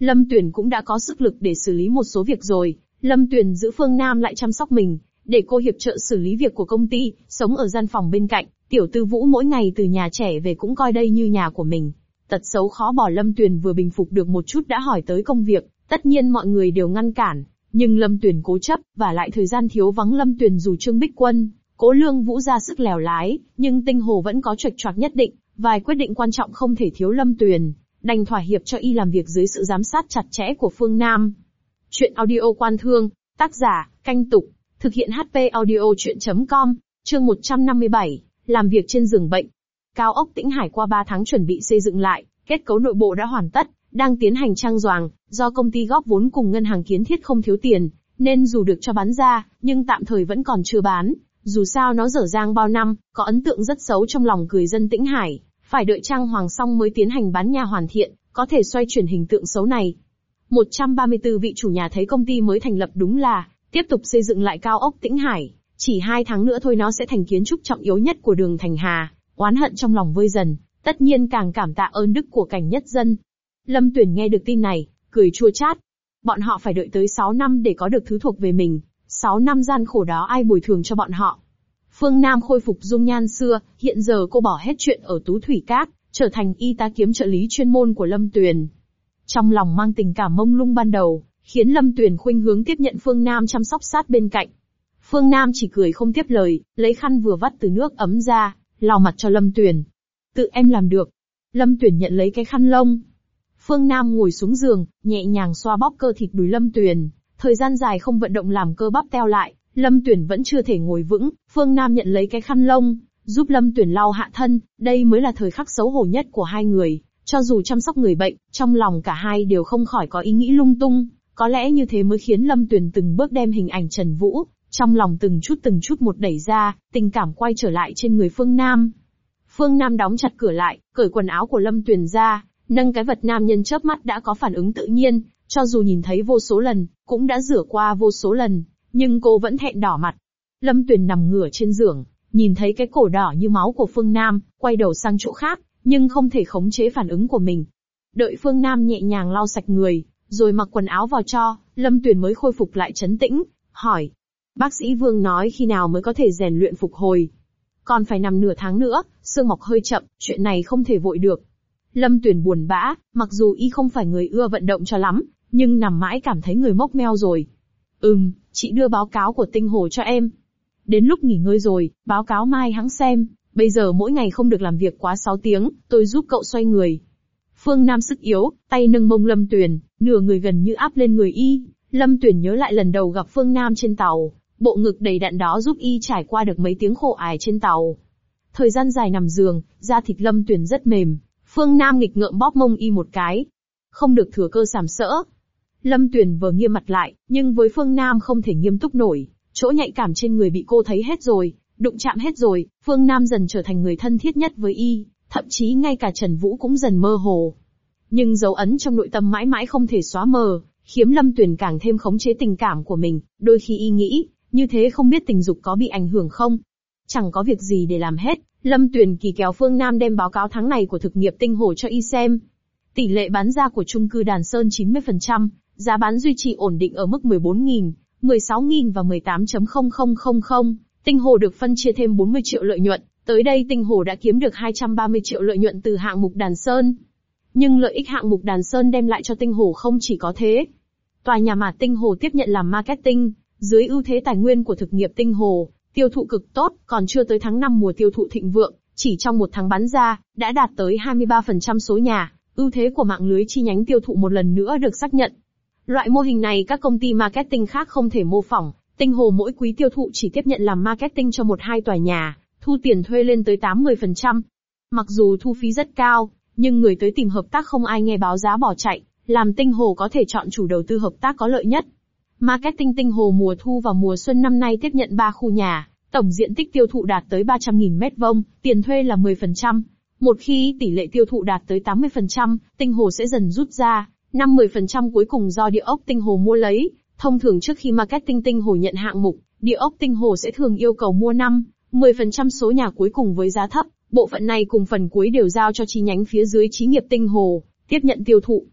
Lâm Tuyền cũng đã có sức lực để xử lý một số việc rồi. Lâm Tuyền giữ Phương Nam lại chăm sóc mình, để cô hiệp trợ xử lý việc của công ty, sống ở gian phòng bên cạnh. Tiểu Tư Vũ mỗi ngày từ nhà trẻ về cũng coi đây như nhà của mình. Tật xấu khó bỏ Lâm Tuyền vừa bình phục được một chút đã hỏi tới công việc, tất nhiên mọi người đều ngăn cản. Nhưng Lâm Tuyền cố chấp, và lại thời gian thiếu vắng Lâm Tuyền dù Trương Bích Quân, Cố Lương Vũ ra sức lèo lái, nhưng Tinh Hồ vẫn có chệch choạc nhất định, vài quyết định quan trọng không thể thiếu Lâm Tuyền, đành thỏa hiệp cho y làm việc dưới sự giám sát chặt chẽ của Phương Nam. Chuyện audio Quan Thương, tác giả, Canh Tục, thực hiện hát pê audio chuyện chấm com, chương một trăm năm mươi bảy, làm việc trên giường bệnh. Cao ốc Tĩnh Hải qua ba tháng chuẩn bị xây dựng lại, kết cấu nội bộ đã hoàn tất, đang tiến hành trang doàng, do công ty góp vốn cùng ngân hàng kiến thiết không thiếu tiền, nên dù được cho bán ra, nhưng tạm thời vẫn còn chưa bán. Dù sao nó dở dang bao năm, có ấn tượng rất xấu trong lòng người dân Tĩnh Hải, phải đợi trang hoàng xong mới tiến hành bán nhà hoàn thiện, có thể xoay chuyển hình tượng xấu này. một trăm ba mươi tư vị chủ nhà thấy công ty mới thành lập đúng là tiếp tục xây dựng lại cao ốc Tĩnh Hải, chỉ hai tháng nữa thôi nó sẽ thành kiến trúc trọng yếu nhất của đường Thành Hà, oán hận trong lòng vơi dần, tất nhiên càng cảm tạ ơn đức của cảnh nhất dân. Lâm Tuyền nghe được tin này, cười chua chát. Bọn họ phải đợi tới sáu năm để có được thứ thuộc về mình, sáu năm gian khổ đó ai bồi thường cho bọn họ. Phương Nam khôi phục dung nhan xưa, hiện giờ cô bỏ hết chuyện ở Tú Thủy Các, trở thành y tá kiếm trợ lý chuyên môn của Lâm Tuyền. Trong lòng mang tình cảm mông lung ban đầu, khiến Lâm Tuyền khuynh hướng tiếp nhận Phương Nam chăm sóc sát bên cạnh. Phương Nam chỉ cười không tiếp lời, lấy khăn vừa vắt từ nước ấm ra, lau mặt cho Lâm Tuyền. Tự em làm được. Lâm Tuyền nhận lấy cái khăn lông. Phương Nam ngồi xuống giường, nhẹ nhàng xoa bóp cơ thịt đùi Lâm Tuyền. Thời gian dài không vận động làm cơ bắp teo lại, Lâm Tuyền vẫn chưa thể ngồi vững. Phương Nam nhận lấy cái khăn lông, giúp Lâm Tuyền lau hạ thân. Đây mới là thời khắc xấu hổ nhất của hai người. Cho dù chăm sóc người bệnh, trong lòng cả hai đều không khỏi có ý nghĩ lung tung. Có lẽ như thế mới khiến Lâm Tuyền từng bước đem hình ảnh Trần Vũ, trong lòng từng chút từng chút một đẩy ra, tình cảm quay trở lại trên người Phương Nam. Phương Nam đóng chặt cửa lại, cởi quần áo của Lâm Tuyền ra, nâng cái vật nam nhân chớp mắt đã có phản ứng tự nhiên, cho dù nhìn thấy vô số lần, cũng đã rửa qua vô số lần, nhưng cô vẫn thẹn đỏ mặt. Lâm Tuyền nằm ngửa trên giường, nhìn thấy cái cổ đỏ như máu của Phương Nam, quay đầu sang chỗ khác, nhưng không thể khống chế phản ứng của mình. Đợi Phương Nam nhẹ nhàng lau sạch người, rồi mặc quần áo vào cho, Lâm Tuyền mới khôi phục lại trấn tĩnh, hỏi. Bác sĩ Vương nói khi nào mới có thể rèn luyện phục hồi? Còn phải nằm nửa tháng nữa, xương mọc hơi chậm, chuyện này không thể vội được. Lâm Tuyền buồn bã, mặc dù y không phải người ưa vận động cho lắm, nhưng nằm mãi cảm thấy người mốc meo rồi. Ừm, chị đưa báo cáo của Tinh Hồ cho em. Đến lúc nghỉ ngơi rồi, báo cáo mai hẵng xem, bây giờ mỗi ngày không được làm việc quá sáu tiếng, tôi giúp cậu xoay người. Phương Nam sức yếu, tay nâng mông Lâm Tuyền, nửa người gần như áp lên người y. Lâm Tuyền nhớ lại lần đầu gặp Phương Nam trên tàu, bộ ngực đầy đặn đó giúp y trải qua được mấy tiếng khổ ải trên tàu. Thời gian dài nằm giường, da thịt Lâm Tuyền rất mềm. Phương Nam nghịch ngợm bóp mông y một cái. Không được thừa cơ sàm sỡ. Lâm Tuyền vừa nghiêm mặt lại, nhưng với Phương Nam không thể nghiêm túc nổi. Chỗ nhạy cảm trên người bị cô thấy hết rồi, đụng chạm hết rồi. Phương Nam dần trở thành người thân thiết nhất với y, thậm chí ngay cả Trần Vũ cũng dần mơ hồ. Nhưng dấu ấn trong nội tâm mãi mãi không thể xóa mờ, khiến Lâm Tuyền càng thêm khống chế tình cảm của mình. Đôi khi y nghĩ, như thế không biết tình dục có bị ảnh hưởng không? Chẳng có việc gì để làm hết. Lâm Tuyền kỳ kéo Phương Nam đem báo cáo tháng này của thực nghiệp Tinh Hồ cho y xem. Tỷ lệ bán ra của chung cư Đàn Sơn chín mươi phần trăm, giá bán duy trì ổn định ở mức mười bốn nghìn, mười sáu nghìn và mười tám nghìn không trăm. Tinh Hồ được phân chia thêm bốn mươi triệu lợi nhuận, tới đây Tinh Hồ đã kiếm được hai trăm ba mươi triệu lợi nhuận từ hạng mục Đàn Sơn. Nhưng lợi ích hạng mục Đàn Sơn đem lại cho Tinh Hồ không chỉ có thế. Tòa nhà mà Tinh Hồ tiếp nhận làm marketing, dưới ưu thế tài nguyên của thực nghiệp Tinh Hồ, tiêu thụ cực tốt, còn chưa tới tháng năm mùa tiêu thụ thịnh vượng, chỉ trong một tháng bán ra, đã đạt tới hai mươi ba phần trăm số nhà, ưu thế của mạng lưới chi nhánh tiêu thụ một lần nữa được xác nhận. Loại mô hình này các công ty marketing khác không thể mô phỏng, Tinh Hồ mỗi quý tiêu thụ chỉ tiếp nhận làm marketing cho một hai tòa nhà, thu tiền thuê lên tới tám mươi phần trăm. Mặc dù thu phí rất cao, nhưng người tới tìm hợp tác không ai nghe báo giá bỏ chạy, làm Tinh Hồ có thể chọn chủ đầu tư hợp tác có lợi nhất. Marketing Tinh Hồ mùa thu và mùa xuân năm nay tiếp nhận ba khu nhà, tổng diện tích tiêu thụ đạt tới ba trăm nghìn mét vuông, tiền thuê là mười phần trăm. Một khi tỷ lệ tiêu thụ đạt tới tám mươi phần trăm, Tinh Hồ sẽ dần rút ra, năm mươi phần trăm cuối cùng do địa ốc Tinh Hồ mua lấy. Thông thường trước khi marketing Tinh Hồ nhận hạng mục, địa ốc Tinh Hồ sẽ thường yêu cầu mua năm, mười phần trăm số nhà cuối cùng với giá thấp, bộ phận này cùng phần cuối đều giao cho chi nhánh phía dưới Chí nghiệp Tinh Hồ, tiếp nhận tiêu thụ.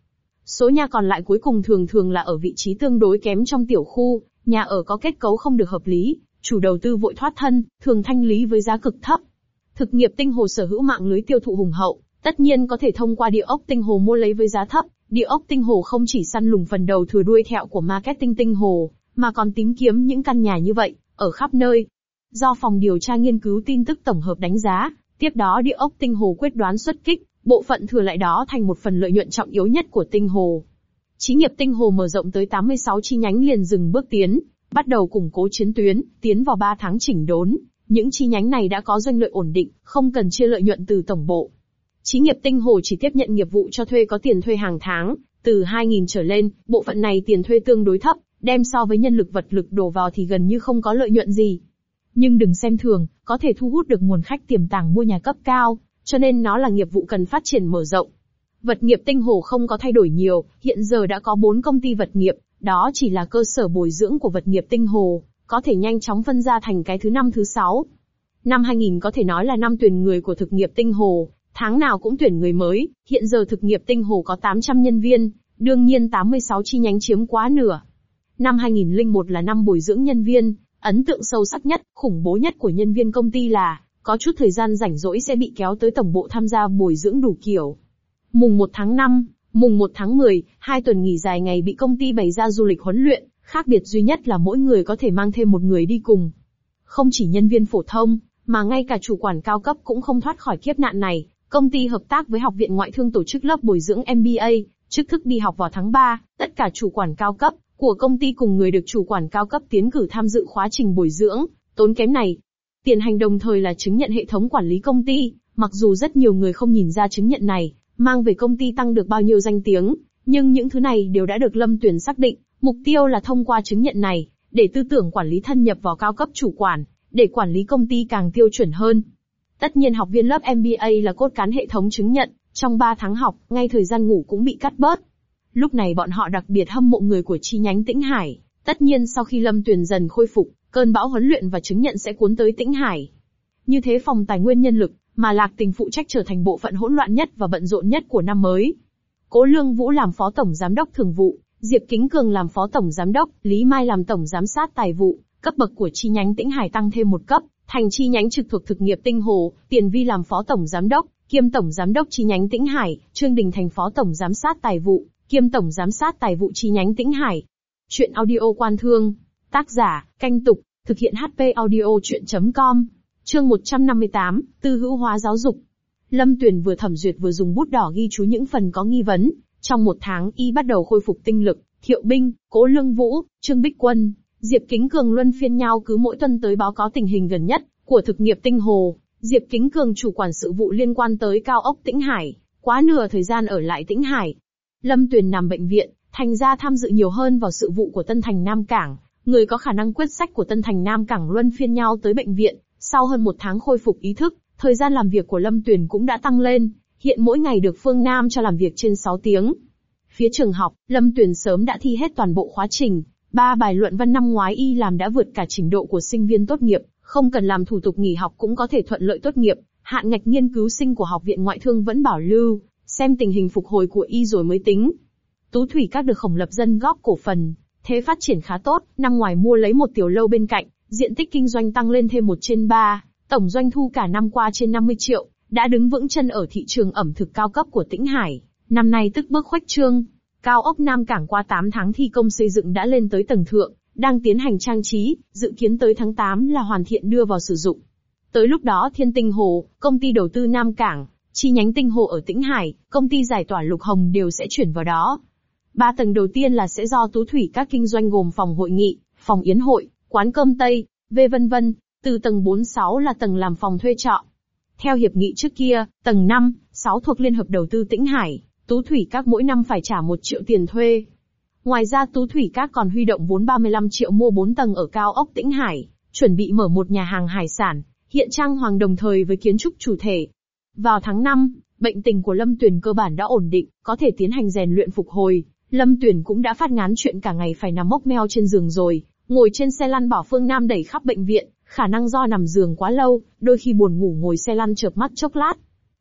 Số nhà còn lại cuối cùng thường thường là ở vị trí tương đối kém trong tiểu khu, nhà ở có kết cấu không được hợp lý, chủ đầu tư vội thoát thân, thường thanh lý với giá cực thấp. Thực nghiệp Tinh Hồ sở hữu mạng lưới tiêu thụ hùng hậu, tất nhiên có thể thông qua địa ốc Tinh Hồ mua lấy với giá thấp. Địa ốc Tinh Hồ không chỉ săn lùng phần đầu thừa đuôi thẹo của marketing Tinh Hồ, mà còn tìm kiếm những căn nhà như vậy, ở khắp nơi. Do phòng điều tra nghiên cứu tin tức tổng hợp đánh giá, tiếp đó địa ốc Tinh Hồ quyết đoán xuất kích, bộ phận thừa lại đó thành một phần lợi nhuận trọng yếu nhất của Tinh Hồ. Xí nghiệp Tinh Hồ mở rộng tới tám mươi sáu chi nhánh liền dừng bước tiến, bắt đầu củng cố chiến tuyến, tiến vào ba tháng chỉnh đốn. Những chi nhánh này đã có doanh lợi ổn định, không cần chia lợi nhuận từ tổng bộ. Xí nghiệp Tinh Hồ chỉ tiếp nhận nghiệp vụ cho thuê có tiền thuê hàng tháng, từ hai nghìn trở lên, bộ phận này tiền thuê tương đối thấp, đem so với nhân lực vật lực đổ vào thì gần như không có lợi nhuận gì. Nhưng đừng xem thường, có thể thu hút được nguồn khách tiềm tàng mua nhà cấp cao, cho nên nó là nghiệp vụ cần phát triển mở rộng. Vật nghiệp Tinh Hồ không có thay đổi nhiều, hiện giờ đã có bốn công ty vật nghiệp, đó chỉ là cơ sở bồi dưỡng của vật nghiệp Tinh Hồ, có thể nhanh chóng phân ra thành cái thứ năm thứ sáu. Năm hai nghìn có thể nói là năm tuyển người của thực nghiệp Tinh Hồ, tháng nào cũng tuyển người mới, hiện giờ thực nghiệp Tinh Hồ có tám trăm nhân viên, đương nhiên tám mươi sáu chi nhánh chiếm quá nửa. Năm hai nghìn lẻ một là năm bồi dưỡng nhân viên, ấn tượng sâu sắc nhất, khủng bố nhất của nhân viên công ty là, có chút thời gian rảnh rỗi sẽ bị kéo tới tổng bộ tham gia bồi dưỡng đủ kiểu. Mùng một tháng năm, mùng một tháng mười, hai tuần nghỉ dài ngày bị công ty bày ra du lịch huấn luyện, khác biệt duy nhất là mỗi người có thể mang thêm một người đi cùng. Không chỉ nhân viên phổ thông, mà ngay cả chủ quản cao cấp cũng không thoát khỏi kiếp nạn này. Công ty hợp tác với Học viện Ngoại thương tổ chức lớp bồi dưỡng M B A, chức thức đi học vào tháng ba, tất cả chủ quản cao cấp của công ty cùng người được chủ quản cao cấp tiến cử tham dự khóa trình bồi dưỡng, tốn kém này. Tiền hành đồng thời là chứng nhận hệ thống quản lý công ty, mặc dù rất nhiều người không nhìn ra chứng nhận này, mang về công ty tăng được bao nhiêu danh tiếng, nhưng những thứ này đều đã được Lâm Tuyền xác định, mục tiêu là thông qua chứng nhận này, để tư tưởng quản lý thân nhập vào cao cấp chủ quản, để quản lý công ty càng tiêu chuẩn hơn. Tất nhiên học viên lớp M B A là cốt cán hệ thống chứng nhận, trong ba tháng học, ngay thời gian ngủ cũng bị cắt bớt. Lúc này bọn họ đặc biệt hâm mộ người của chi nhánh Tĩnh Hải, tất nhiên sau khi Lâm Tuyền dần khôi phục, cơn bão huấn luyện và chứng nhận sẽ cuốn tới Tĩnh Hải. Như thế phòng tài nguyên nhân lực, mà Lạc Tình phụ trách trở thành bộ phận hỗn loạn nhất và bận rộn nhất của năm mới. Cố Lương Vũ làm phó tổng giám đốc thường vụ, Diệp Kính Cường làm phó tổng giám đốc, Lý Mai làm tổng giám sát tài vụ, cấp bậc của chi nhánh Tĩnh Hải tăng thêm một cấp, thành chi nhánh trực thuộc thực nghiệp Tinh Hồ, Tiền Vi làm phó tổng giám đốc, kiêm tổng giám đốc chi nhánh Tĩnh Hải, Trương Đình thành phó tổng giám sát tài vụ, kiêm tổng giám sát tài vụ chi nhánh Tĩnh Hải. Chuyện audio Quan Thương, tác giả, Canh Tục, thực hiện H P audio chuyện chấm com, chương một trăm năm mươi tám, tư hữu hóa giáo dục. Lâm Tuyền vừa thẩm duyệt vừa dùng bút đỏ ghi chú những phần có nghi vấn, trong một tháng y bắt đầu khôi phục tinh lực, Thiệu Binh, Cố Lương Vũ, Trương Bích Quân, Diệp Kính Cường luân phiên nhau cứ mỗi tuần tới báo cáo tình hình gần nhất của thực nghiệp Tinh Hồ. Diệp Kính Cường chủ quản sự vụ liên quan tới cao ốc Tĩnh Hải, quá nửa thời gian ở lại Tĩnh Hải. Lâm Tuyền nằm bệnh viện, thành ra tham dự nhiều hơn vào sự vụ của Tân Thành Nam Cảng. Người có khả năng quyết sách của Tân Thành Nam Cảng luân phiên nhau tới bệnh viện. Sau hơn một tháng khôi phục ý thức, thời gian làm việc của Lâm Tuyền cũng đã tăng lên. Hiện mỗi ngày được Phương Nam cho làm việc trên sáu tiếng. Phía trường học, Lâm Tuyền sớm đã thi hết toàn bộ khóa trình. Ba bài luận văn năm ngoái y làm đã vượt cả trình độ của sinh viên tốt nghiệp, không cần làm thủ tục nghỉ học cũng có thể thuận lợi tốt nghiệp. Hạn ngạch nghiên cứu sinh của Học viện Ngoại thương vẫn bảo lưu, xem tình hình phục hồi của y rồi mới tính. Tú Thủy Các được Khổng Lập Dân góp cổ phần, thế phát triển khá tốt, năm ngoài mua lấy một tiểu lâu bên cạnh, diện tích kinh doanh tăng lên thêm một trên ba, tổng doanh thu cả năm qua trên năm mươi triệu, đã đứng vững chân ở thị trường ẩm thực cao cấp của Tĩnh Hải, năm nay tức bước khuếch trương. Cao ốc Nam Cảng qua tám tháng thi công xây dựng đã lên tới tầng thượng, đang tiến hành trang trí, dự kiến tới tháng tám là hoàn thiện đưa vào sử dụng. Tới lúc đó Thiên Tinh Hồ, công ty đầu tư Nam Cảng, chi nhánh Tinh Hồ ở Tĩnh Hải, công ty giải tỏa Lục Hồng đều sẽ chuyển vào đó. Ba tầng đầu tiên là sẽ do Tú Thủy Các kinh doanh gồm phòng hội nghị, phòng yến hội, quán cơm Tây, v vân vân. Từ tầng bốn sáu là tầng làm phòng thuê trọ. Theo hiệp nghị trước kia, tầng năm, sáu thuộc Liên hợp đầu tư Tĩnh Hải, Tú Thủy Các mỗi năm phải trả một triệu tiền thuê. Ngoài ra Tú Thủy Các còn huy động vốn ba mươi lăm triệu mua bốn tầng ở cao ốc Tĩnh Hải, chuẩn bị mở một nhà hàng hải sản, hiện trang hoàng đồng thời với kiến trúc chủ thể. Vào tháng năm, bệnh tình của Lâm Tuyền cơ bản đã ổn định, có thể tiến hành rèn luyện phục hồi. Lâm Tuyền cũng đã phát ngán chuyện cả ngày phải nằm mốc meo trên giường rồi, ngồi trên xe lăn bảo Phương Nam đẩy khắp bệnh viện, khả năng do nằm giường quá lâu, đôi khi buồn ngủ ngồi xe lăn chợp mắt chốc lát.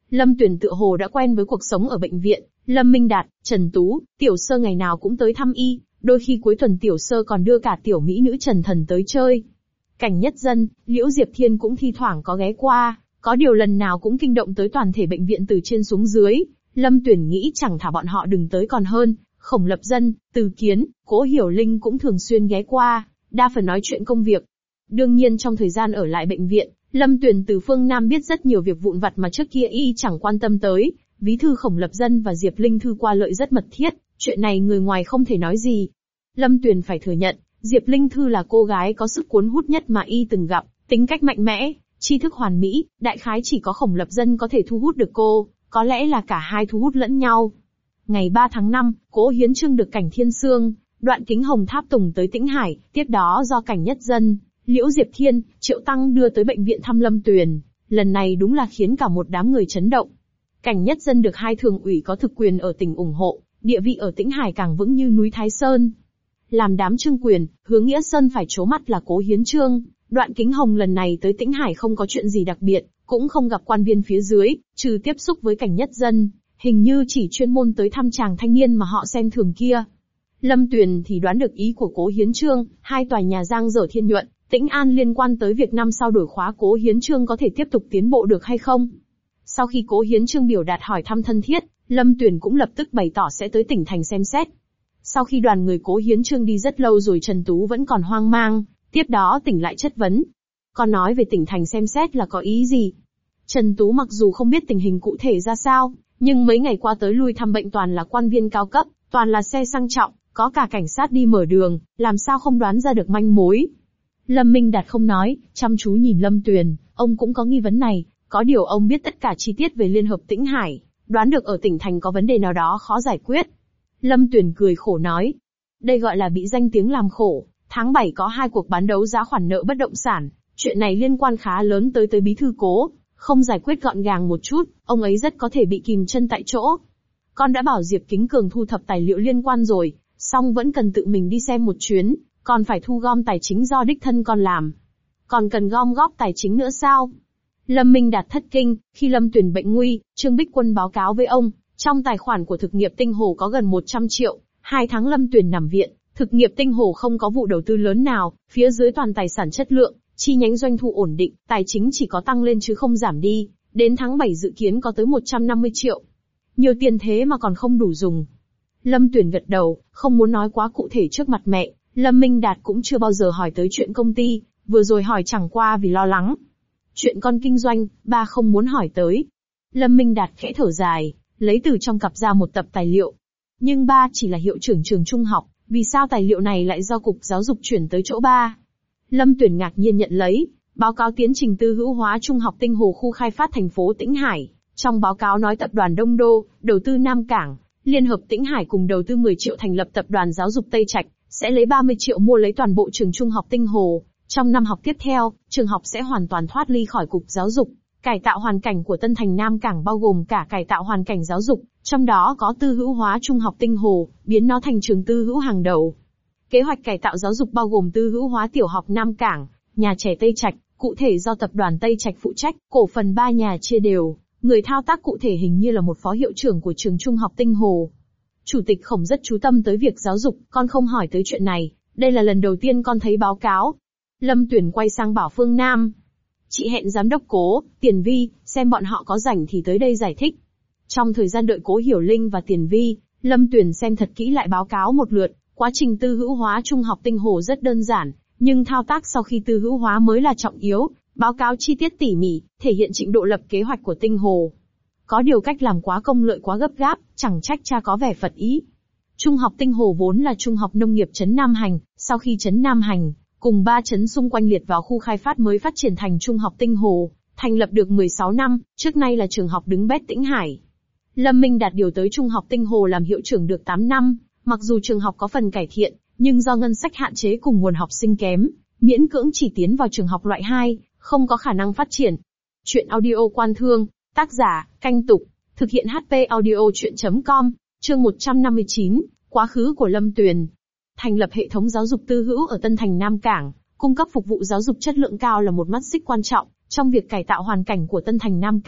Lâm Tuyền tựa hồ đã quen với cuộc sống ở bệnh viện. Lâm Minh Đạt, Trần Tú, Tiểu Sơ ngày nào cũng tới thăm y, đôi khi cuối tuần Tiểu Sơ còn đưa cả tiểu mỹ nữ Trần Thần tới chơi. Cảnh Nhất Dân, Liễu Diệp Thiên cũng thi thoảng có ghé qua, có điều lần nào cũng kinh động tới toàn thể bệnh viện từ trên xuống dưới. Lâm Tuyền nghĩ chẳng thả bọn họ đừng tới còn hơn. Khổng Lập Dân, Từ Kiến, Cố Hiểu Linh cũng thường xuyên ghé qua, đa phần nói chuyện công việc. Đương nhiên trong thời gian ở lại bệnh viện, Lâm Tuyền từ phương Nam biết rất nhiều việc vụn vặt mà trước kia y chẳng quan tâm tới. Ví thư Khổng Lập Dân và Diệp Linh Thư qua lợi rất mật thiết, chuyện này người ngoài không thể nói gì. Lâm Tuyền phải thừa nhận, Diệp Linh Thư là cô gái có sức cuốn hút nhất mà y từng gặp, tính cách mạnh mẽ, tri thức hoàn mỹ, đại khái chỉ có Khổng Lập Dân có thể thu hút được cô, có lẽ là cả hai thu hút lẫn nhau. Ngày ba tháng năm, Cố Hiến Chương được Cảnh Thiên Sương, Đoạn Kính Hồng tháp tùng tới Tĩnh Hải, tiếp đó do Cảnh Nhất Dân, Liễu Diệp Thiên, Triệu Tăng đưa tới bệnh viện thăm Lâm Tuyền. Lần này đúng là khiến cả một đám người chấn động. Cảnh Nhất Dân được hai thường ủy có thực quyền ở tỉnh ủng hộ, địa vị ở Tĩnh Hải càng vững như núi Thái Sơn. Làm đám Trương Quyền, Hứa Nghĩa Sơn phải trố mắt là Cố Hiến Chương. Đoạn Kính Hồng lần này tới Tĩnh Hải không có chuyện gì đặc biệt, cũng không gặp quan viên phía dưới, trừ tiếp xúc với Cảnh Nhất Dân, hình như chỉ chuyên môn tới thăm chàng thanh niên mà họ xem thường kia. Lâm Tuyền thì đoán được ý của Cố Hiến Chương, hai tòa nhà Giang Dở Thiên Nhuận, Tĩnh An liên quan tới việc năm sau đổi khóa Cố Hiến Chương có thể tiếp tục tiến bộ được hay không. Sau khi Cố Hiến Chương biểu đạt hỏi thăm thân thiết, Lâm Tuyền cũng lập tức bày tỏ sẽ tới tỉnh thành xem xét. Sau khi đoàn người Cố Hiến Chương đi rất lâu rồi Trần Tú vẫn còn hoang mang, tiếp đó tỉnh lại chất vấn. Con nói về tỉnh thành xem xét là có ý gì? Trần Tú mặc dù không biết tình hình cụ thể ra sao, nhưng mấy ngày qua tới lui thăm bệnh toàn là quan viên cao cấp, toàn là xe sang trọng, có cả cảnh sát đi mở đường, làm sao không đoán ra được manh mối. Lâm Minh Đạt không nói, chăm chú nhìn Lâm Tuyền, ông cũng có nghi vấn này, có điều ông biết tất cả chi tiết về Liên hợp Tĩnh Hải, đoán được ở tỉnh thành có vấn đề nào đó khó giải quyết. Lâm Tuyền cười khổ nói, đây gọi là bị danh tiếng làm khổ, tháng bảy có hai cuộc bán đấu giá khoản nợ bất động sản, chuyện này liên quan khá lớn tới tới bí thư Cố, không giải quyết gọn gàng một chút, ông ấy rất có thể bị kìm chân tại chỗ. Con đã bảo Diệp Kính Cường thu thập tài liệu liên quan rồi, song vẫn cần tự mình đi xem một chuyến, còn phải thu gom tài chính do đích thân con làm. Còn cần gom góp tài chính nữa sao? Lâm Minh Đạt thất kinh, khi Lâm Tuyền bệnh nguy, Trương Bích Quân báo cáo với ông, trong tài khoản của thực nghiệp Tinh Hồ có gần một trăm triệu, hai tháng Lâm Tuyền nằm viện, thực nghiệp Tinh Hồ không có vụ đầu tư lớn nào, phía dưới toàn tài sản chất lượng, chi nhánh doanh thu ổn định, tài chính chỉ có tăng lên chứ không giảm đi, đến tháng bảy dự kiến có tới một trăm năm mươi triệu. Nhiều tiền thế mà còn không đủ dùng. Lâm Tuyền gật đầu, không muốn nói quá cụ thể trước mặt mẹ, Lâm Minh Đạt cũng chưa bao giờ hỏi tới chuyện công ty, vừa rồi hỏi chẳng qua vì lo lắng. Chuyện con kinh doanh, ba không muốn hỏi tới. Lâm Minh Đạt khẽ thở dài, lấy từ trong cặp ra một tập tài liệu. Nhưng ba chỉ là hiệu trưởng trường trung học, vì sao tài liệu này lại do Cục Giáo dục chuyển tới chỗ ba? Lâm Tuyền ngạc nhiên nhận lấy, báo cáo tiến trình tư hữu hóa trung học Tinh Hồ khu khai phát thành phố Tĩnh Hải. Trong báo cáo nói tập đoàn Đông Đô, đầu tư Nam Cảng, Liên hợp Tĩnh Hải cùng đầu tư mười triệu thành lập tập đoàn giáo dục Tây Trạch, sẽ lấy ba mươi triệu mua lấy toàn bộ trường trung học Tinh Hồ. Trong năm học tiếp theo, trường học sẽ hoàn toàn thoát ly khỏi Cục Giáo dục. Cải tạo hoàn cảnh của Tân Thành Nam Cảng bao gồm cả cải tạo hoàn cảnh giáo dục, trong đó có tư hữu hóa trung học Tinh Hồ, biến nó thành trường tư hữu hàng đầu. Kế hoạch cải tạo giáo dục bao gồm tư hữu hóa tiểu học Nam Cảng, nhà trẻ Tây Trạch, cụ thể do tập đoàn Tây Trạch phụ trách, cổ phần ba nhà chia đều, người thao tác cụ thể hình như là một phó hiệu trưởng của trường trung học Tinh Hồ. Chủ tịch Khổng rất chú tâm tới việc giáo dục, con không hỏi tới chuyện này, đây là lần đầu tiên con thấy báo cáo. Lâm Tuyền quay sang bảo Phương Nam. Chị hẹn giám đốc Cố, Tiền Vi, xem bọn họ có rảnh thì tới đây giải thích. Trong thời gian đợi Cố Hiểu Linh và Tiền Vi, Lâm Tuyền xem thật kỹ lại báo cáo một lượt, quá trình tư hữu hóa trung học Tinh Hồ rất đơn giản, nhưng thao tác sau khi tư hữu hóa mới là trọng yếu, báo cáo chi tiết tỉ mỉ, thể hiện trình độ lập kế hoạch của Tinh Hồ. Có điều cách làm quá công lợi quá gấp gáp, chẳng trách cha có vẻ phật ý. Trung học Tinh Hồ vốn là trung học nông nghiệp trấn Nam Hành, sau khi trấn Nam Hành, cùng ba trấn xung quanh liệt vào khu khai phát mới phát triển thành trung học Tinh Hồ, thành lập được mười sáu năm, trước nay là trường học đứng bét Tĩnh Hải. Lâm Minh Đạt điều tới trung học Tinh Hồ làm hiệu trưởng được tám năm, mặc dù trường học có phần cải thiện, nhưng do ngân sách hạn chế cùng nguồn học sinh kém, miễn cưỡng chỉ tiến vào trường học loại hai, không có khả năng phát triển. Chuyện audio Quan Thương, tác giả, Canh Tục, thực hiện hát pê audio chuyện chấm com, chương một trăm năm mươi chín, quá khứ của Lâm Tuyền. Thành lập hệ thống giáo dục tư hữu ở Tân Thành Nam Cảng, cung cấp phục vụ giáo dục chất lượng cao là một mắt xích quan trọng trong việc cải tạo hoàn cảnh của Tân Thành Nam Cảng,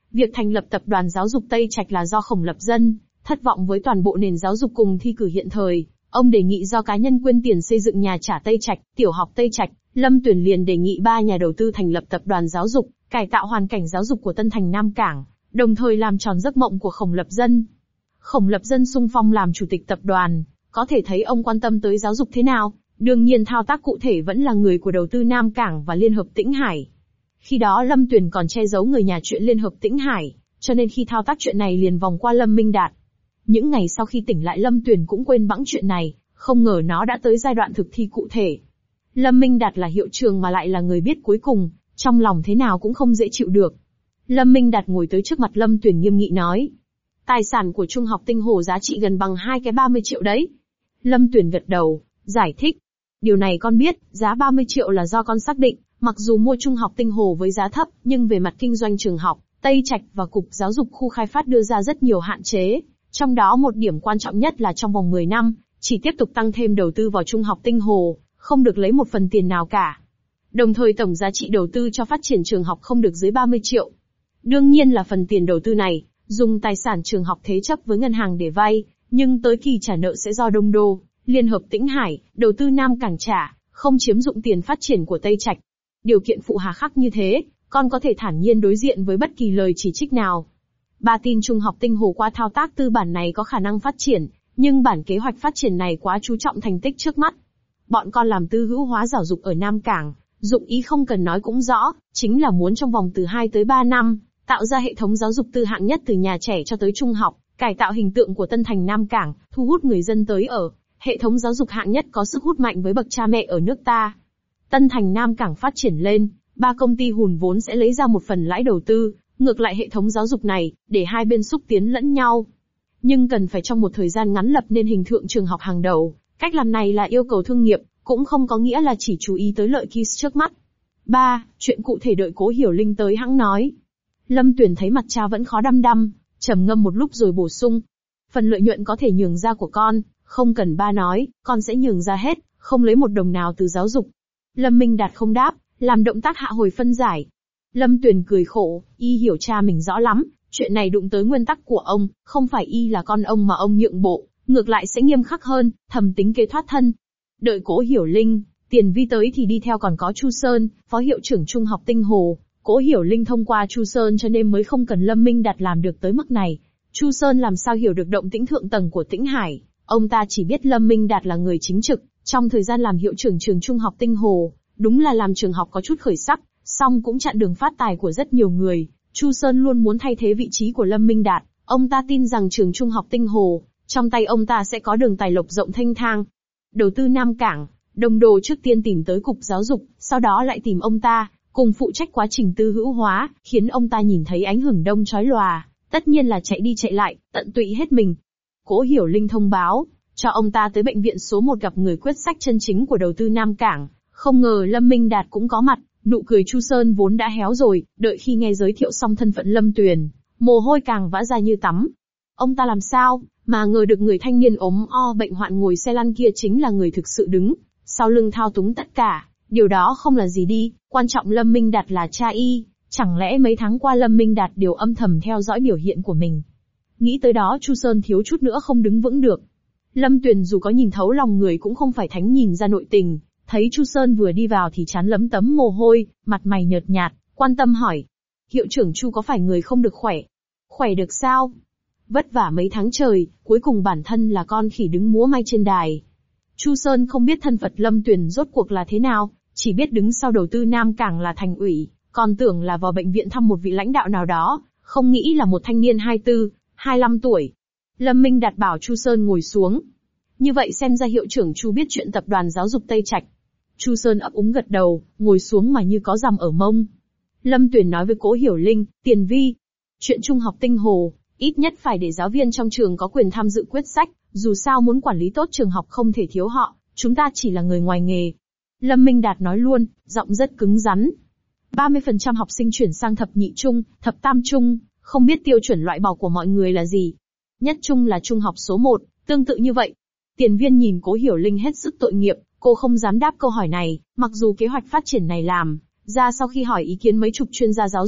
Việc thành lập tập đoàn giáo dục Tây Trạch là do Khổng Lập Dân, thất vọng với toàn bộ nền giáo dục cùng thi cử hiện thời. Ông đề nghị do cá nhân quyên tiền xây dựng nhà trả Tây Trạch, tiểu học Tây Trạch. Lâm Tuyển liền đề nghị ba nhà đầu tư thành lập tập đoàn giáo dục, cải tạo hoàn cảnh giáo dục của Tân Thành Nam Cảng, đồng thời làm tròn giấc mộng của Khổng Lập Dân. Khổng Lập Dân xung phong làm chủ tịch tập đoàn, có thể thấy ông quan tâm tới giáo dục thế nào. Đương nhiên thao tác cụ thể vẫn là người của đầu tư Nam Cảng và Liên hợp Tĩnh Hải. Khi đó Lâm Tuyển còn che giấu người nhà chuyện Liên hợp Tĩnh Hải, cho nên khi thao tác chuyện này liền vòng qua Lâm Minh Đạt. Những ngày sau khi tỉnh lại Lâm Tuyển cũng quên bẵng chuyện này, không ngờ nó đã tới giai đoạn thực thi cụ thể. Lâm Minh Đạt là hiệu trưởng mà lại là người biết cuối cùng, trong lòng thế nào cũng không dễ chịu được. Lâm Minh Đạt ngồi tới trước mặt Lâm Tuyển nghiêm nghị nói. Tài sản của trung học Tinh Hồ giá trị gần bằng hai cái ba mươi triệu đấy. Lâm Tuyển gật đầu, giải thích. Điều này con biết, giá ba mươi triệu là do con xác định, mặc dù mua trung học Tinh Hồ với giá thấp, nhưng về mặt kinh doanh trường học, Tây Trạch và Cục Giáo dục khu khai phát đưa ra rất nhiều hạn chế. Trong đó một điểm quan trọng nhất là trong vòng mười năm, chỉ tiếp tục tăng thêm đầu tư vào trung học Tinh Hồ, không được lấy một phần tiền nào cả. Đồng thời tổng giá trị đầu tư cho phát triển trường học không được dưới ba mươi triệu. Đương nhiên là phần tiền đầu tư này, dùng tài sản trường học thế chấp với ngân hàng để vay, nhưng tới kỳ trả nợ sẽ do Đông Đô, Liên hợp Tĩnh Hải, đầu tư Nam Cảng trả, không chiếm dụng tiền phát triển của Tây Trạch. Điều kiện phụ hà khắc như thế, con có thể thản nhiên đối diện với bất kỳ lời chỉ trích nào. Ba tin trung học Tinh Hồ qua thao tác tư bản này có khả năng phát triển, nhưng bản kế hoạch phát triển này quá chú trọng thành tích trước mắt. Bọn con làm tư hữu hóa giáo dục ở Nam Cảng, dụng ý không cần nói cũng rõ, chính là muốn trong vòng từ hai tới ba năm, tạo ra hệ thống giáo dục tư hạng nhất từ nhà trẻ cho tới trung học, cải tạo hình tượng của Tân Thành Nam Cảng, thu hút người dân tới ở. Hệ thống giáo dục hạng nhất có sức hút mạnh với bậc cha mẹ ở nước ta. Tân Thành Nam Cảng phát triển lên, ba công ty hùn vốn sẽ lấy ra một phần lãi đầu tư, ngược lại hệ thống giáo dục này, để hai bên xúc tiến lẫn nhau. Nhưng cần phải trong một thời gian ngắn lập nên hình tượng trường học hàng đầu, cách làm này là yêu cầu thương nghiệp, cũng không có nghĩa là chỉ chú ý tới lợi kiss trước mắt. ba. Chuyện cụ thể đợi Cố Hiểu Linh tới hẵng nói. Lâm Tuyển thấy mặt cha vẫn khó đăm đăm, trầm ngâm một lúc rồi bổ sung. Phần lợi nhuận có thể nhường ra của con, không cần ba nói, con sẽ nhường ra hết, không lấy một đồng nào từ giáo dục. Lâm Minh Đạt không đáp, làm động tác hạ hồi phân giải. Lâm Tuyển cười khổ, y hiểu cha mình rõ lắm, chuyện này đụng tới nguyên tắc của ông, không phải y là con ông mà ông nhượng bộ, ngược lại sẽ nghiêm khắc hơn, thầm tính kế thoát thân. Đợi Cố Hiểu Linh, Tiền Vi tới thì đi theo còn có Chu Sơn, phó hiệu trưởng trung học Tinh Hồ. Cố Hiểu Linh thông qua Chu Sơn cho nên mới không cần Lâm Minh Đạt làm được tới mức này. Chu Sơn làm sao hiểu được động tĩnh thượng tầng của Tĩnh Hải, ông ta chỉ biết Lâm Minh Đạt là người chính trực, trong thời gian làm hiệu trưởng trường trung học Tinh Hồ, đúng là làm trường học có chút khởi sắc, song cũng chặn đường phát tài của rất nhiều người. Chu Sơn luôn muốn thay thế vị trí của Lâm Minh Đạt, ông ta tin rằng trường trung học Tinh Hồ, trong tay ông ta sẽ có đường tài lộc rộng thênh thang. Đầu tư Nam Cảng, Đông Đô trước tiên tìm tới Cục Giáo dục, sau đó lại tìm ông ta, cùng phụ trách quá trình tư hữu hóa, khiến ông ta nhìn thấy ánh hừng đông chói lòa, tất nhiên là chạy đi chạy lại, tận tụy hết mình. Cố Hiểu Linh thông báo, cho ông ta tới bệnh viện số một gặp người quyết sách chân chính của đầu tư Nam Cảng, không ngờ Lâm Minh Đạt cũng có mặt, nụ cười Chu Sơn vốn đã héo rồi, đợi khi nghe giới thiệu xong thân phận Lâm Tuyền, mồ hôi càng vã ra như tắm. Ông ta làm sao, mà ngờ được người thanh niên ốm o bệnh hoạn ngồi xe lăn kia chính là người thực sự đứng sau lưng thao túng tất cả, điều đó không là gì đi, quan trọng Lâm Minh Đạt là cha y, chẳng lẽ mấy tháng qua Lâm Minh Đạt đều âm thầm theo dõi biểu hiện của mình. Nghĩ tới đó Chu Sơn thiếu chút nữa không đứng vững được. Lâm Tuyền dù có nhìn thấu lòng người cũng không phải thánh nhìn ra nội tình, thấy Chu Sơn vừa đi vào thì trán lấm tấm mồ hôi, mặt mày nhợt nhạt, quan tâm hỏi. Hiệu trưởng Chu có phải người không được khỏe? Khỏe được sao? Vất vả mấy tháng trời, cuối cùng bản thân là con khỉ đứng múa may trên đài. Chu Sơn không biết thân phận Lâm Tuyền rốt cuộc là thế nào, chỉ biết đứng sau đầu tư Nam Cảng là thành ủy, còn tưởng là vào bệnh viện thăm một vị lãnh đạo nào đó, không nghĩ là một thanh niên hai mươi tư, hai mươi lăm tuổi. Lâm Minh Đạt bảo Chu Sơn ngồi xuống. Như vậy xem ra hiệu trưởng Chu biết chuyện tập đoàn giáo dục Tây Trạch. Chu Sơn ấp úng gật đầu, ngồi xuống mà như có rằm ở mông. Lâm Tuyền nói với Cố Hiểu Linh, Tiền Vi, chuyện trung học Tinh Hồ, ít nhất phải để giáo viên trong trường có quyền tham dự quyết sách, dù sao muốn quản lý tốt trường học không thể thiếu họ, chúng ta chỉ là người ngoài nghề. Lâm Minh Đạt nói luôn, giọng rất cứng rắn. ba mươi phần trăm học sinh chuyển sang thập nhị trung, thập tam trung, không biết tiêu chuẩn loại bỏ của mọi người là gì. Nhất trung là trung học số một, tương tự như vậy. Tiền Viên nhìn Cố Hiểu Linh hết sức tội nghiệp, cô không dám đáp câu hỏi này, mặc dù kế hoạch phát triển này làm ra sau khi hỏi ý kiến mấy chục chuyên gia giáo dục,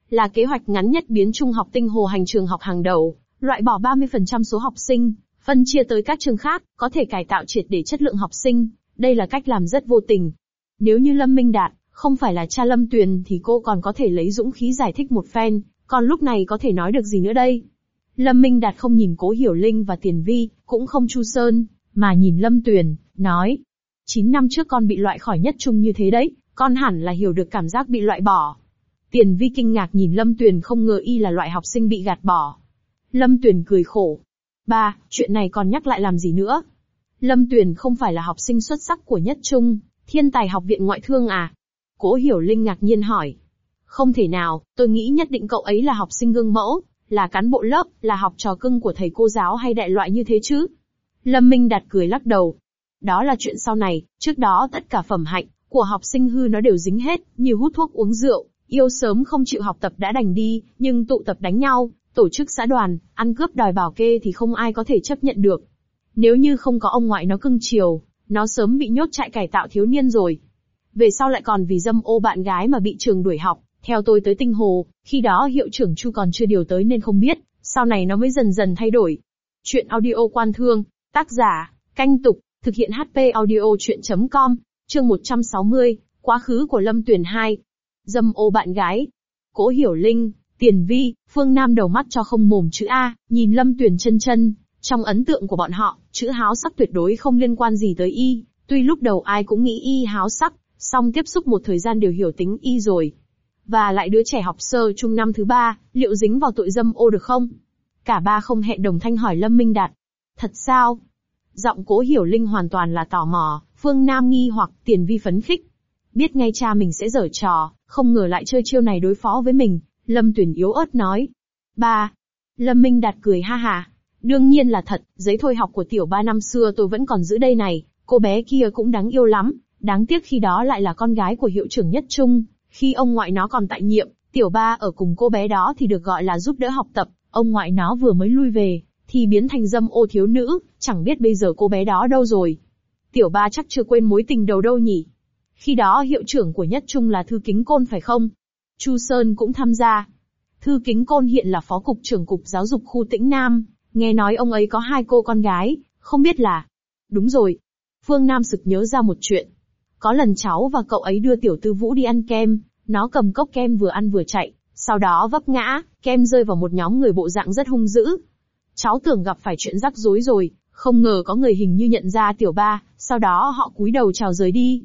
là kế hoạch ngắn nhất biến trung học Tinh Hồ hành trường học hàng đầu, loại bỏ ba mươi phần trăm số học sinh, phân chia tới các trường khác, có thể cải tạo triệt để chất lượng học sinh, đây là cách làm rất vô tình. Nếu như Lâm Minh Đạt không phải là cha Lâm Tuyền thì cô còn có thể lấy dũng khí giải thích một phen, còn lúc này có thể nói được gì nữa đây? Lâm Minh Đạt không nhìn Cố Hiểu Linh và Tiền Vi, cũng không Chu Sơn, mà nhìn Lâm Tuyền, nói. chín năm trước con bị loại khỏi nhất trung như thế đấy, con hẳn là hiểu được cảm giác bị loại bỏ. Tiền Vi kinh ngạc nhìn Lâm Tuyền, không ngờ y là loại học sinh bị gạt bỏ. Lâm Tuyền cười khổ. Ba, chuyện này còn nhắc lại làm gì nữa? Lâm Tuyền không phải là học sinh xuất sắc của nhất trung, thiên tài học viện ngoại thương à? Cố Hiểu Linh ngạc nhiên hỏi. Không thể nào, tôi nghĩ nhất định cậu ấy là học sinh gương mẫu, là cán bộ lớp, là học trò cưng của thầy cô giáo hay đại loại như thế chứ? Lâm Minh Đạt cười lắc đầu. Đó là chuyện sau này, trước đó tất cả phẩm hạnh của học sinh hư nó đều dính hết, như hút thuốc uống rượu, yêu sớm không chịu học tập đã đành đi, nhưng tụ tập đánh nhau, tổ chức xã đoàn, ăn cướp đòi bảo kê thì không ai có thể chấp nhận được. Nếu như không có ông ngoại nó cưng chiều, nó sớm bị nhốt trại cải tạo thiếu niên rồi. Về sau lại còn vì dâm ô bạn gái mà bị trường đuổi học, theo tôi tới Tinh Hồ, khi đó hiệu trưởng Chu còn chưa điều tới nên không biết, sau này nó mới dần dần thay đổi. Chuyện audio Quan Thương, tác giả, Canh Tục, thực hiện hát pê audio chuyện chấm com, chương một trăm sáu mươi, quá khứ của Lâm Tuyền hai. Dâm ô bạn gái. Cố Hiểu Linh, Tiền Vi, Phương Nam đầu mắt cho không mồm chữ A, nhìn Lâm Tuyền chân chân. Trong ấn tượng của bọn họ, chữ háo sắc tuyệt đối không liên quan gì tới y, tuy lúc đầu ai cũng nghĩ y háo sắc, song tiếp xúc một thời gian đều hiểu tính y rồi. Và lại đứa trẻ học sơ trung năm thứ ba, liệu dính vào tội dâm ô được không? Cả ba không hẹn đồng thanh hỏi Lâm Minh Đạt. Thật sao? Giọng Cố Hiểu Linh hoàn toàn là tò mò, Phương Nam nghi hoặc, Tiền Vi phấn khích. Biết ngay cha mình sẽ giở trò, không ngờ lại chơi chiêu này đối phó với mình, Lâm Tuyền yếu ớt nói. Ba. Lâm Minh Đạt cười ha ha. Đương nhiên là thật, giấy thôi học của tiểu ba năm xưa tôi vẫn còn giữ đây này, cô bé kia cũng đáng yêu lắm, đáng tiếc khi đó lại là con gái của hiệu trưởng nhất trung, khi ông ngoại nó còn tại nhiệm, tiểu ba ở cùng cô bé đó thì được gọi là giúp đỡ học tập, ông ngoại nó vừa mới lui về, thì biến thành dâm ô thiếu nữ, chẳng biết bây giờ cô bé đó đâu rồi. Tiểu ba chắc chưa quên mối tình đầu đâu nhỉ. Khi đó hiệu trưởng của nhất trung là Thư Kính Côn phải không? Chu Sơn cũng tham gia. Thư Kính Côn hiện là phó cục trưởng cục giáo dục khu Tĩnh Nam, nghe nói ông ấy có hai cô con gái, không biết là... Đúng rồi. Phương Nam sực nhớ ra một chuyện. Có lần cháu và cậu ấy đưa tiểu tư Vũ đi ăn kem, nó cầm cốc kem vừa ăn vừa chạy, sau đó vấp ngã, kem rơi vào một nhóm người bộ dạng rất hung dữ. Cháu tưởng gặp phải chuyện rắc rối rồi, không ngờ có người hình như nhận ra tiểu ba, sau đó họ cúi đầu chào rời đi.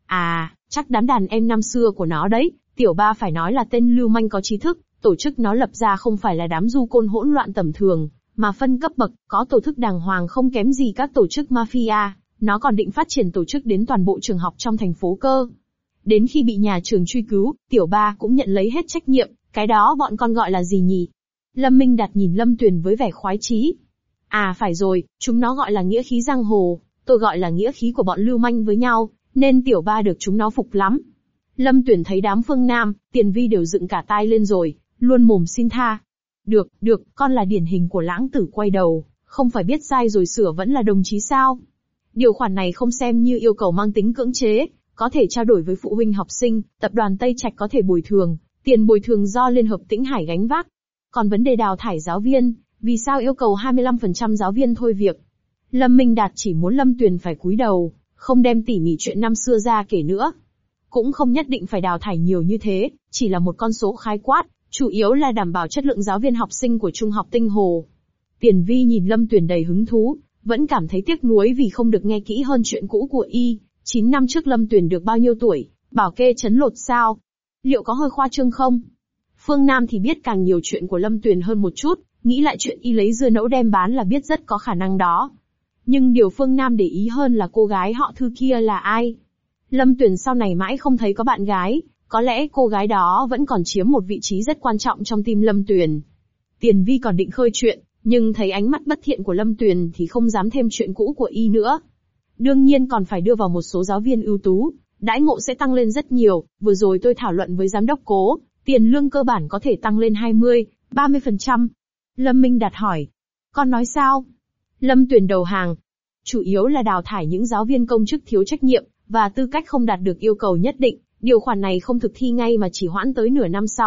À, chắc đám đàn em năm xưa của nó đấy, tiểu ba phải nói là tên lưu manh có trí thức, tổ chức nó lập ra không phải là đám du côn hỗn loạn tầm thường, mà phân cấp bậc, có tổ chức đàng hoàng không kém gì các tổ chức mafia, nó còn định phát triển tổ chức đến toàn bộ trường học trong thành phố cơ. Đến khi bị nhà trường truy cứu, tiểu ba cũng nhận lấy hết trách nhiệm, cái đó bọn con gọi là gì nhỉ? Lâm Minh Đạt nhìn Lâm Tuyền với vẻ khoái chí. À phải rồi, chúng nó gọi là nghĩa khí giang hồ, tôi gọi là nghĩa khí của bọn lưu manh với nhau, nên tiểu ba được chúng nó phục lắm. Lâm Tuyền thấy đám Phương Nam, Tiền Vi đều dựng cả tai lên rồi, luôn mồm xin tha. Được, được, con là điển hình của lãng tử quay đầu, không phải biết sai rồi sửa vẫn là đồng chí sao? Điều khoản này không xem như yêu cầu mang tính cưỡng chế, có thể trao đổi với phụ huynh học sinh, tập đoàn Tây Trạch có thể bồi thường, tiền bồi thường do Liên hợp Tĩnh Hải gánh vác. Còn vấn đề đào thải giáo viên, vì sao yêu cầu hai mươi lăm phần trăm giáo viên thôi việc? Lâm Minh Đạt chỉ muốn Lâm Tuyền phải cúi đầu, không đem tỉ mỉ chuyện năm xưa ra kể nữa. Cũng không nhất định phải đào thải nhiều như thế, chỉ là một con số khái quát, chủ yếu là đảm bảo chất lượng giáo viên học sinh của Trung học Tinh Hồ. Tiền Vi nhìn Lâm Tuyền đầy hứng thú, vẫn cảm thấy tiếc nuối vì không được nghe kỹ hơn chuyện cũ của y. chín năm trước Lâm Tuyền được bao nhiêu tuổi, bảo kê chấn lột sao? Liệu có hơi khoa trương không? Phương Nam thì biết càng nhiều chuyện của Lâm Tuyền hơn một chút, nghĩ lại chuyện y lấy dưa nẫu đem bán là biết rất có khả năng đó. Nhưng điều Phương Nam để ý hơn là cô gái họ Thư kia là ai? Lâm Tuyền sau này mãi không thấy có bạn gái, có lẽ cô gái đó vẫn còn chiếm một vị trí rất quan trọng trong tim Lâm Tuyền. Tiền Vi còn định khơi chuyện, nhưng thấy ánh mắt bất thiện của Lâm Tuyền thì không dám thêm chuyện cũ của y nữa. Đương nhiên còn phải đưa vào một số giáo viên ưu tú, đãi ngộ sẽ tăng lên rất nhiều, vừa rồi tôi thảo luận với giám đốc Cố, tiền lương cơ bản có thể tăng lên hai mươi, ba mươi phần trăm. Lâm Minh Đạt hỏi. Con nói sao? Lâm Tuyền đầu hàng. Chủ yếu là đào thải những giáo viên công chức thiếu trách nhiệm, và tư cách không đạt được yêu cầu nhất định, điều khoản này không thực thi ngay mà chỉ hoãn tới nửa năm sau,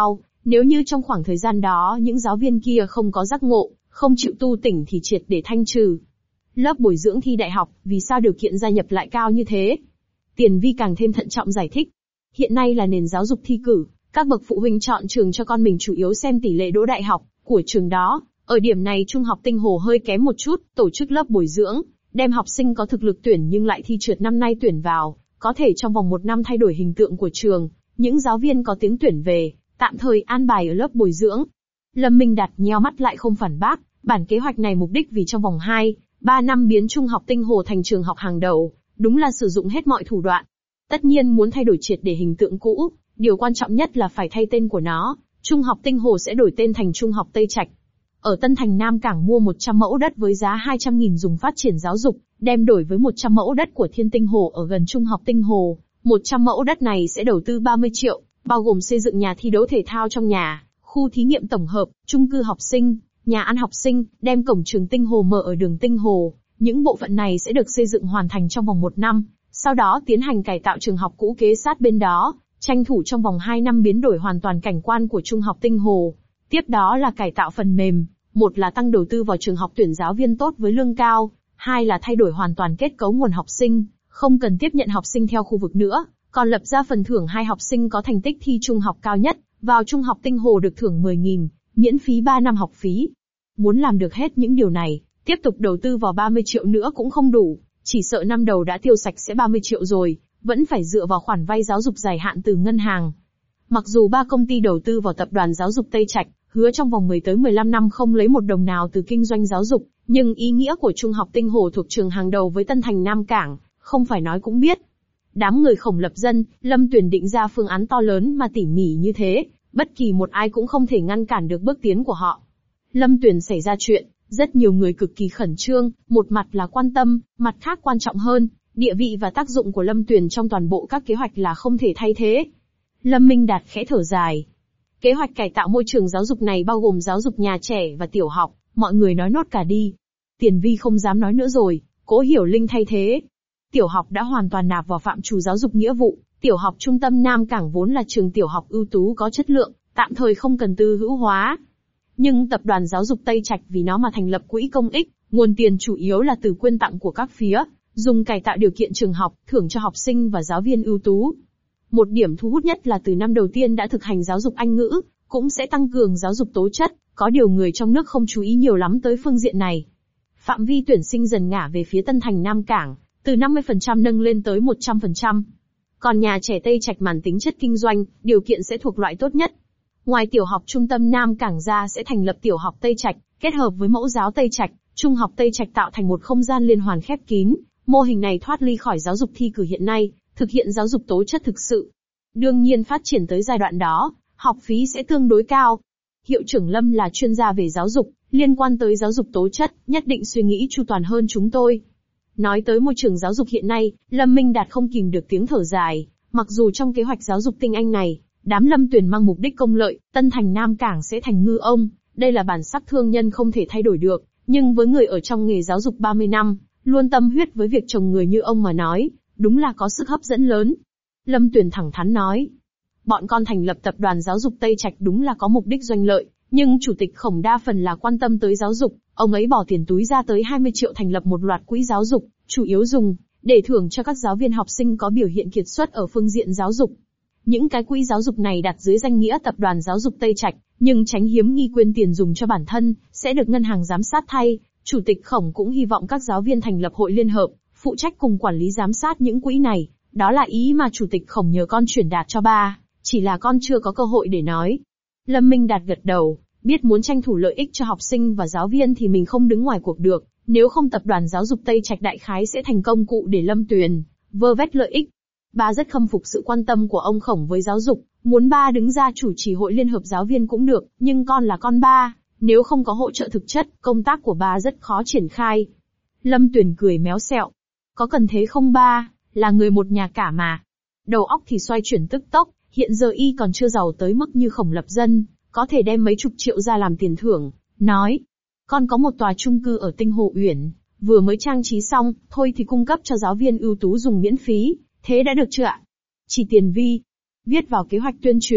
Nếu như trong khoảng thời gian đó những giáo viên kia không có giác ngộ, không chịu tu tỉnh thì triệt để thanh trừ. Lớp bồi dưỡng thi đại học, vì sao điều kiện gia nhập lại cao như thế? Tiền Vi càng thêm thận trọng giải thích. Hiện nay là nền giáo dục thi cử, các bậc phụ huynh chọn trường cho con mình chủ yếu xem tỷ lệ đỗ đại học của trường đó. Ở điểm này Trung học Tinh Hồ hơi kém một chút, tổ chức lớp bồi dưỡng, đem học sinh có thực lực tuyển nhưng lại thi trượt năm nay tuyển vào, có thể trong vòng một năm thay đổi hình tượng của trường. Những giáo viên có tiếng tuyển về, tạm thời an bài ở lớp bồi dưỡng. Lâm Minh Đạt nheo mắt lại không phản bác, bản kế hoạch này mục đích vì trong vòng hai, ba năm biến Trung học Tinh Hồ thành trường học hàng đầu, đúng là sử dụng hết mọi thủ đoạn. Tất nhiên muốn thay đổi triệt để hình tượng cũ, điều quan trọng nhất là phải thay tên của nó, Trung học Tinh Hồ sẽ đổi tên thành Trung học Tây Trạch. Ở Tân Thành Nam Cảng mua một trăm mẫu đất với giá hai trăm nghìn dùng phát triển giáo dục, đem đổi với một trăm mẫu đất của Thiên Tinh Hồ ở gần Trung học Tinh Hồ. một trăm mẫu đất này sẽ đầu tư ba mươi triệu, bao gồm xây dựng nhà thi đấu thể thao trong nhà, khu thí nghiệm tổng hợp, chung cư học sinh, nhà ăn học sinh, đem cổng trường Tinh Hồ mở ở đường Tinh Hồ. Những bộ phận này sẽ được xây dựng hoàn thành trong vòng một năm, sau đó tiến hành cải tạo trường học cũ kế sát bên đó, tranh thủ trong vòng hai năm biến đổi hoàn toàn cảnh quan của Trung học Tinh Hồ. Tiếp đó là cải tạo phần mềm, một là tăng đầu tư vào trường học tuyển giáo viên tốt với lương cao, hai là thay đổi hoàn toàn kết cấu nguồn học sinh, không cần tiếp nhận học sinh theo khu vực nữa, còn lập ra phần thưởng hai học sinh có thành tích thi trung học cao nhất, vào Trung học Tinh Hồ được thưởng mười nghìn, miễn phí ba năm học phí. Muốn làm được hết những điều này, tiếp tục đầu tư vào ba mươi triệu nữa cũng không đủ, chỉ sợ năm đầu đã tiêu sạch sẽ ba mươi triệu rồi, vẫn phải dựa vào khoản vay giáo dục dài hạn từ ngân hàng. Mặc dù ba công ty đầu tư vào tập đoàn giáo dục Tây Trạch, hứa trong vòng mười tới mười lăm năm không lấy một đồng nào từ kinh doanh giáo dục, nhưng ý nghĩa của Trung học Tinh Hồ thuộc trường hàng đầu với Tân Thành Nam Cảng, không phải nói cũng biết. Đám người khổng lập dân, Lâm Tuyền định ra phương án to lớn mà tỉ mỉ như thế, bất kỳ một ai cũng không thể ngăn cản được bước tiến của họ. Lâm Tuyền xảy ra chuyện, rất nhiều người cực kỳ khẩn trương, một mặt là quan tâm, mặt khác quan trọng hơn, địa vị và tác dụng của Lâm Tuyền trong toàn bộ các kế hoạch là không thể thay thế. Lâm Minh Đạt khẽ thở dài. Kế hoạch cải tạo môi trường giáo dục này bao gồm giáo dục nhà trẻ và tiểu học, mọi người nói nốt cả đi. Tiền Vi không dám nói nữa rồi, Cố Hiểu Linh thay thế. Tiểu học đã hoàn toàn nạp vào phạm trù giáo dục nghĩa vụ, tiểu học trung tâm Nam Cảng vốn là trường tiểu học ưu tú có chất lượng, tạm thời không cần tư hữu hóa. Nhưng tập đoàn giáo dục Tây Trạch vì nó mà thành lập quỹ công ích, nguồn tiền chủ yếu là từ quyên tặng của các phía, dùng cải tạo điều kiện trường học, thưởng cho học sinh và giáo viên ưu tú. Một điểm thu hút nhất là từ năm đầu tiên đã thực hành giáo dục Anh ngữ, cũng sẽ tăng cường giáo dục tố chất, có điều người trong nước không chú ý nhiều lắm tới phương diện này. Phạm vi tuyển sinh dần ngả về phía Tân Thành Nam Cảng, từ năm mươi phần trăm nâng lên tới một trăm phần trăm. Còn nhà trẻ Tây Trạch màn tính chất kinh doanh, điều kiện sẽ thuộc loại tốt nhất. Ngoài tiểu học trung tâm Nam Cảng ra sẽ thành lập tiểu học Tây Trạch, kết hợp với mẫu giáo Tây Trạch, trung học Tây Trạch tạo thành một không gian liên hoàn khép kín. Mô hình này thoát ly khỏi giáo dục thi cử hiện nay, thực hiện giáo dục tố chất thực sự. Đương nhiên phát triển tới giai đoạn đó, học phí sẽ tương đối cao. Hiệu trưởng Lâm là chuyên gia về giáo dục, liên quan tới giáo dục tố chất, nhất định suy nghĩ chu toàn hơn chúng tôi. Nói tới môi trường giáo dục hiện nay, Lâm Minh Đạt không kìm được tiếng thở dài, mặc dù trong kế hoạch giáo dục tinh anh này, đám Lâm Tuyền mang mục đích công lợi, Tân Thành Nam Cảng sẽ thành ngư ông, đây là bản sắc thương nhân không thể thay đổi được, nhưng với người ở trong nghề giáo dục ba mươi năm, luôn tâm huyết với việc trồng người như ông mà nói, đúng là có sức hấp dẫn lớn. Lâm Tuyền thẳng thắn nói, bọn con thành lập tập đoàn giáo dục Tây Trạch đúng là có mục đích doanh lợi, nhưng chủ tịch Khổng đa phần là quan tâm tới giáo dục, ông ấy bỏ tiền túi ra tới hai mươi triệu thành lập một loạt quỹ giáo dục, chủ yếu dùng để thưởng cho các giáo viên học sinh có biểu hiện kiệt xuất ở phương diện giáo dục. Những cái quỹ giáo dục này đặt dưới danh nghĩa tập đoàn giáo dục Tây Trạch, nhưng tránh hiếm nghi quyên tiền dùng cho bản thân, sẽ được ngân hàng giám sát thay. Chủ tịch Khổng cũng hy vọng các giáo viên thành lập hội liên hợp, phụ trách cùng quản lý giám sát những quỹ này. Đó là ý mà chủ tịch Khổng nhờ con truyền đạt cho ba, chỉ là con chưa có cơ hội để nói. Lâm Minh Đạt gật đầu, biết muốn tranh thủ lợi ích cho học sinh và giáo viên thì mình không đứng ngoài cuộc được, nếu không tập đoàn giáo dục Tây Trạch đại khái sẽ thành công cụ để Lâm Tuyền vơ vét lợi ích. Ba rất khâm phục sự quan tâm của ông Khổng với giáo dục, muốn ba đứng ra chủ trì hội liên hợp giáo viên cũng được, nhưng con là con ba, nếu không có hỗ trợ thực chất, công tác của ba rất khó triển khai. Lâm Tuyền cười méo xẹo. Có cần thế không ba, là người một nhà cả mà. Đầu óc thì xoay chuyển tức tốc, hiện giờ y còn chưa giàu tới mức như Khổng lập dân, có thể đem mấy chục triệu ra làm tiền thưởng, nói. Con có một tòa chung cư ở Tinh Hồ Uyển, vừa mới trang trí xong, thôi thì cung cấp cho giáo viên ưu tú dùng miễn phí, thế đã được chưa ạ? Chỉ Tiền Vi viết vào kế hoạch tuyên truyền,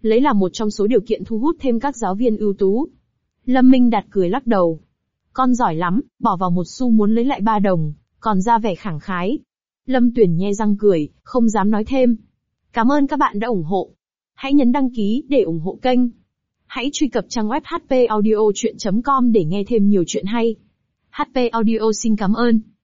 lấy là một trong số điều kiện thu hút thêm các giáo viên ưu tú. Lâm Minh Đạt cười lắc đầu. Con giỏi lắm, bỏ vào một xu muốn lấy lại ba đồng, còn ra vẻ khẳng khái. Lâm Tuyển nhe răng cười, không dám nói thêm. Cảm ơn các bạn đã ủng hộ. Hãy nhấn đăng ký để ủng hộ kênh. Hãy truy cập trang web h p audio chuyện chấm com để nghe thêm nhiều chuyện hay. hát pê Audio xin cảm ơn.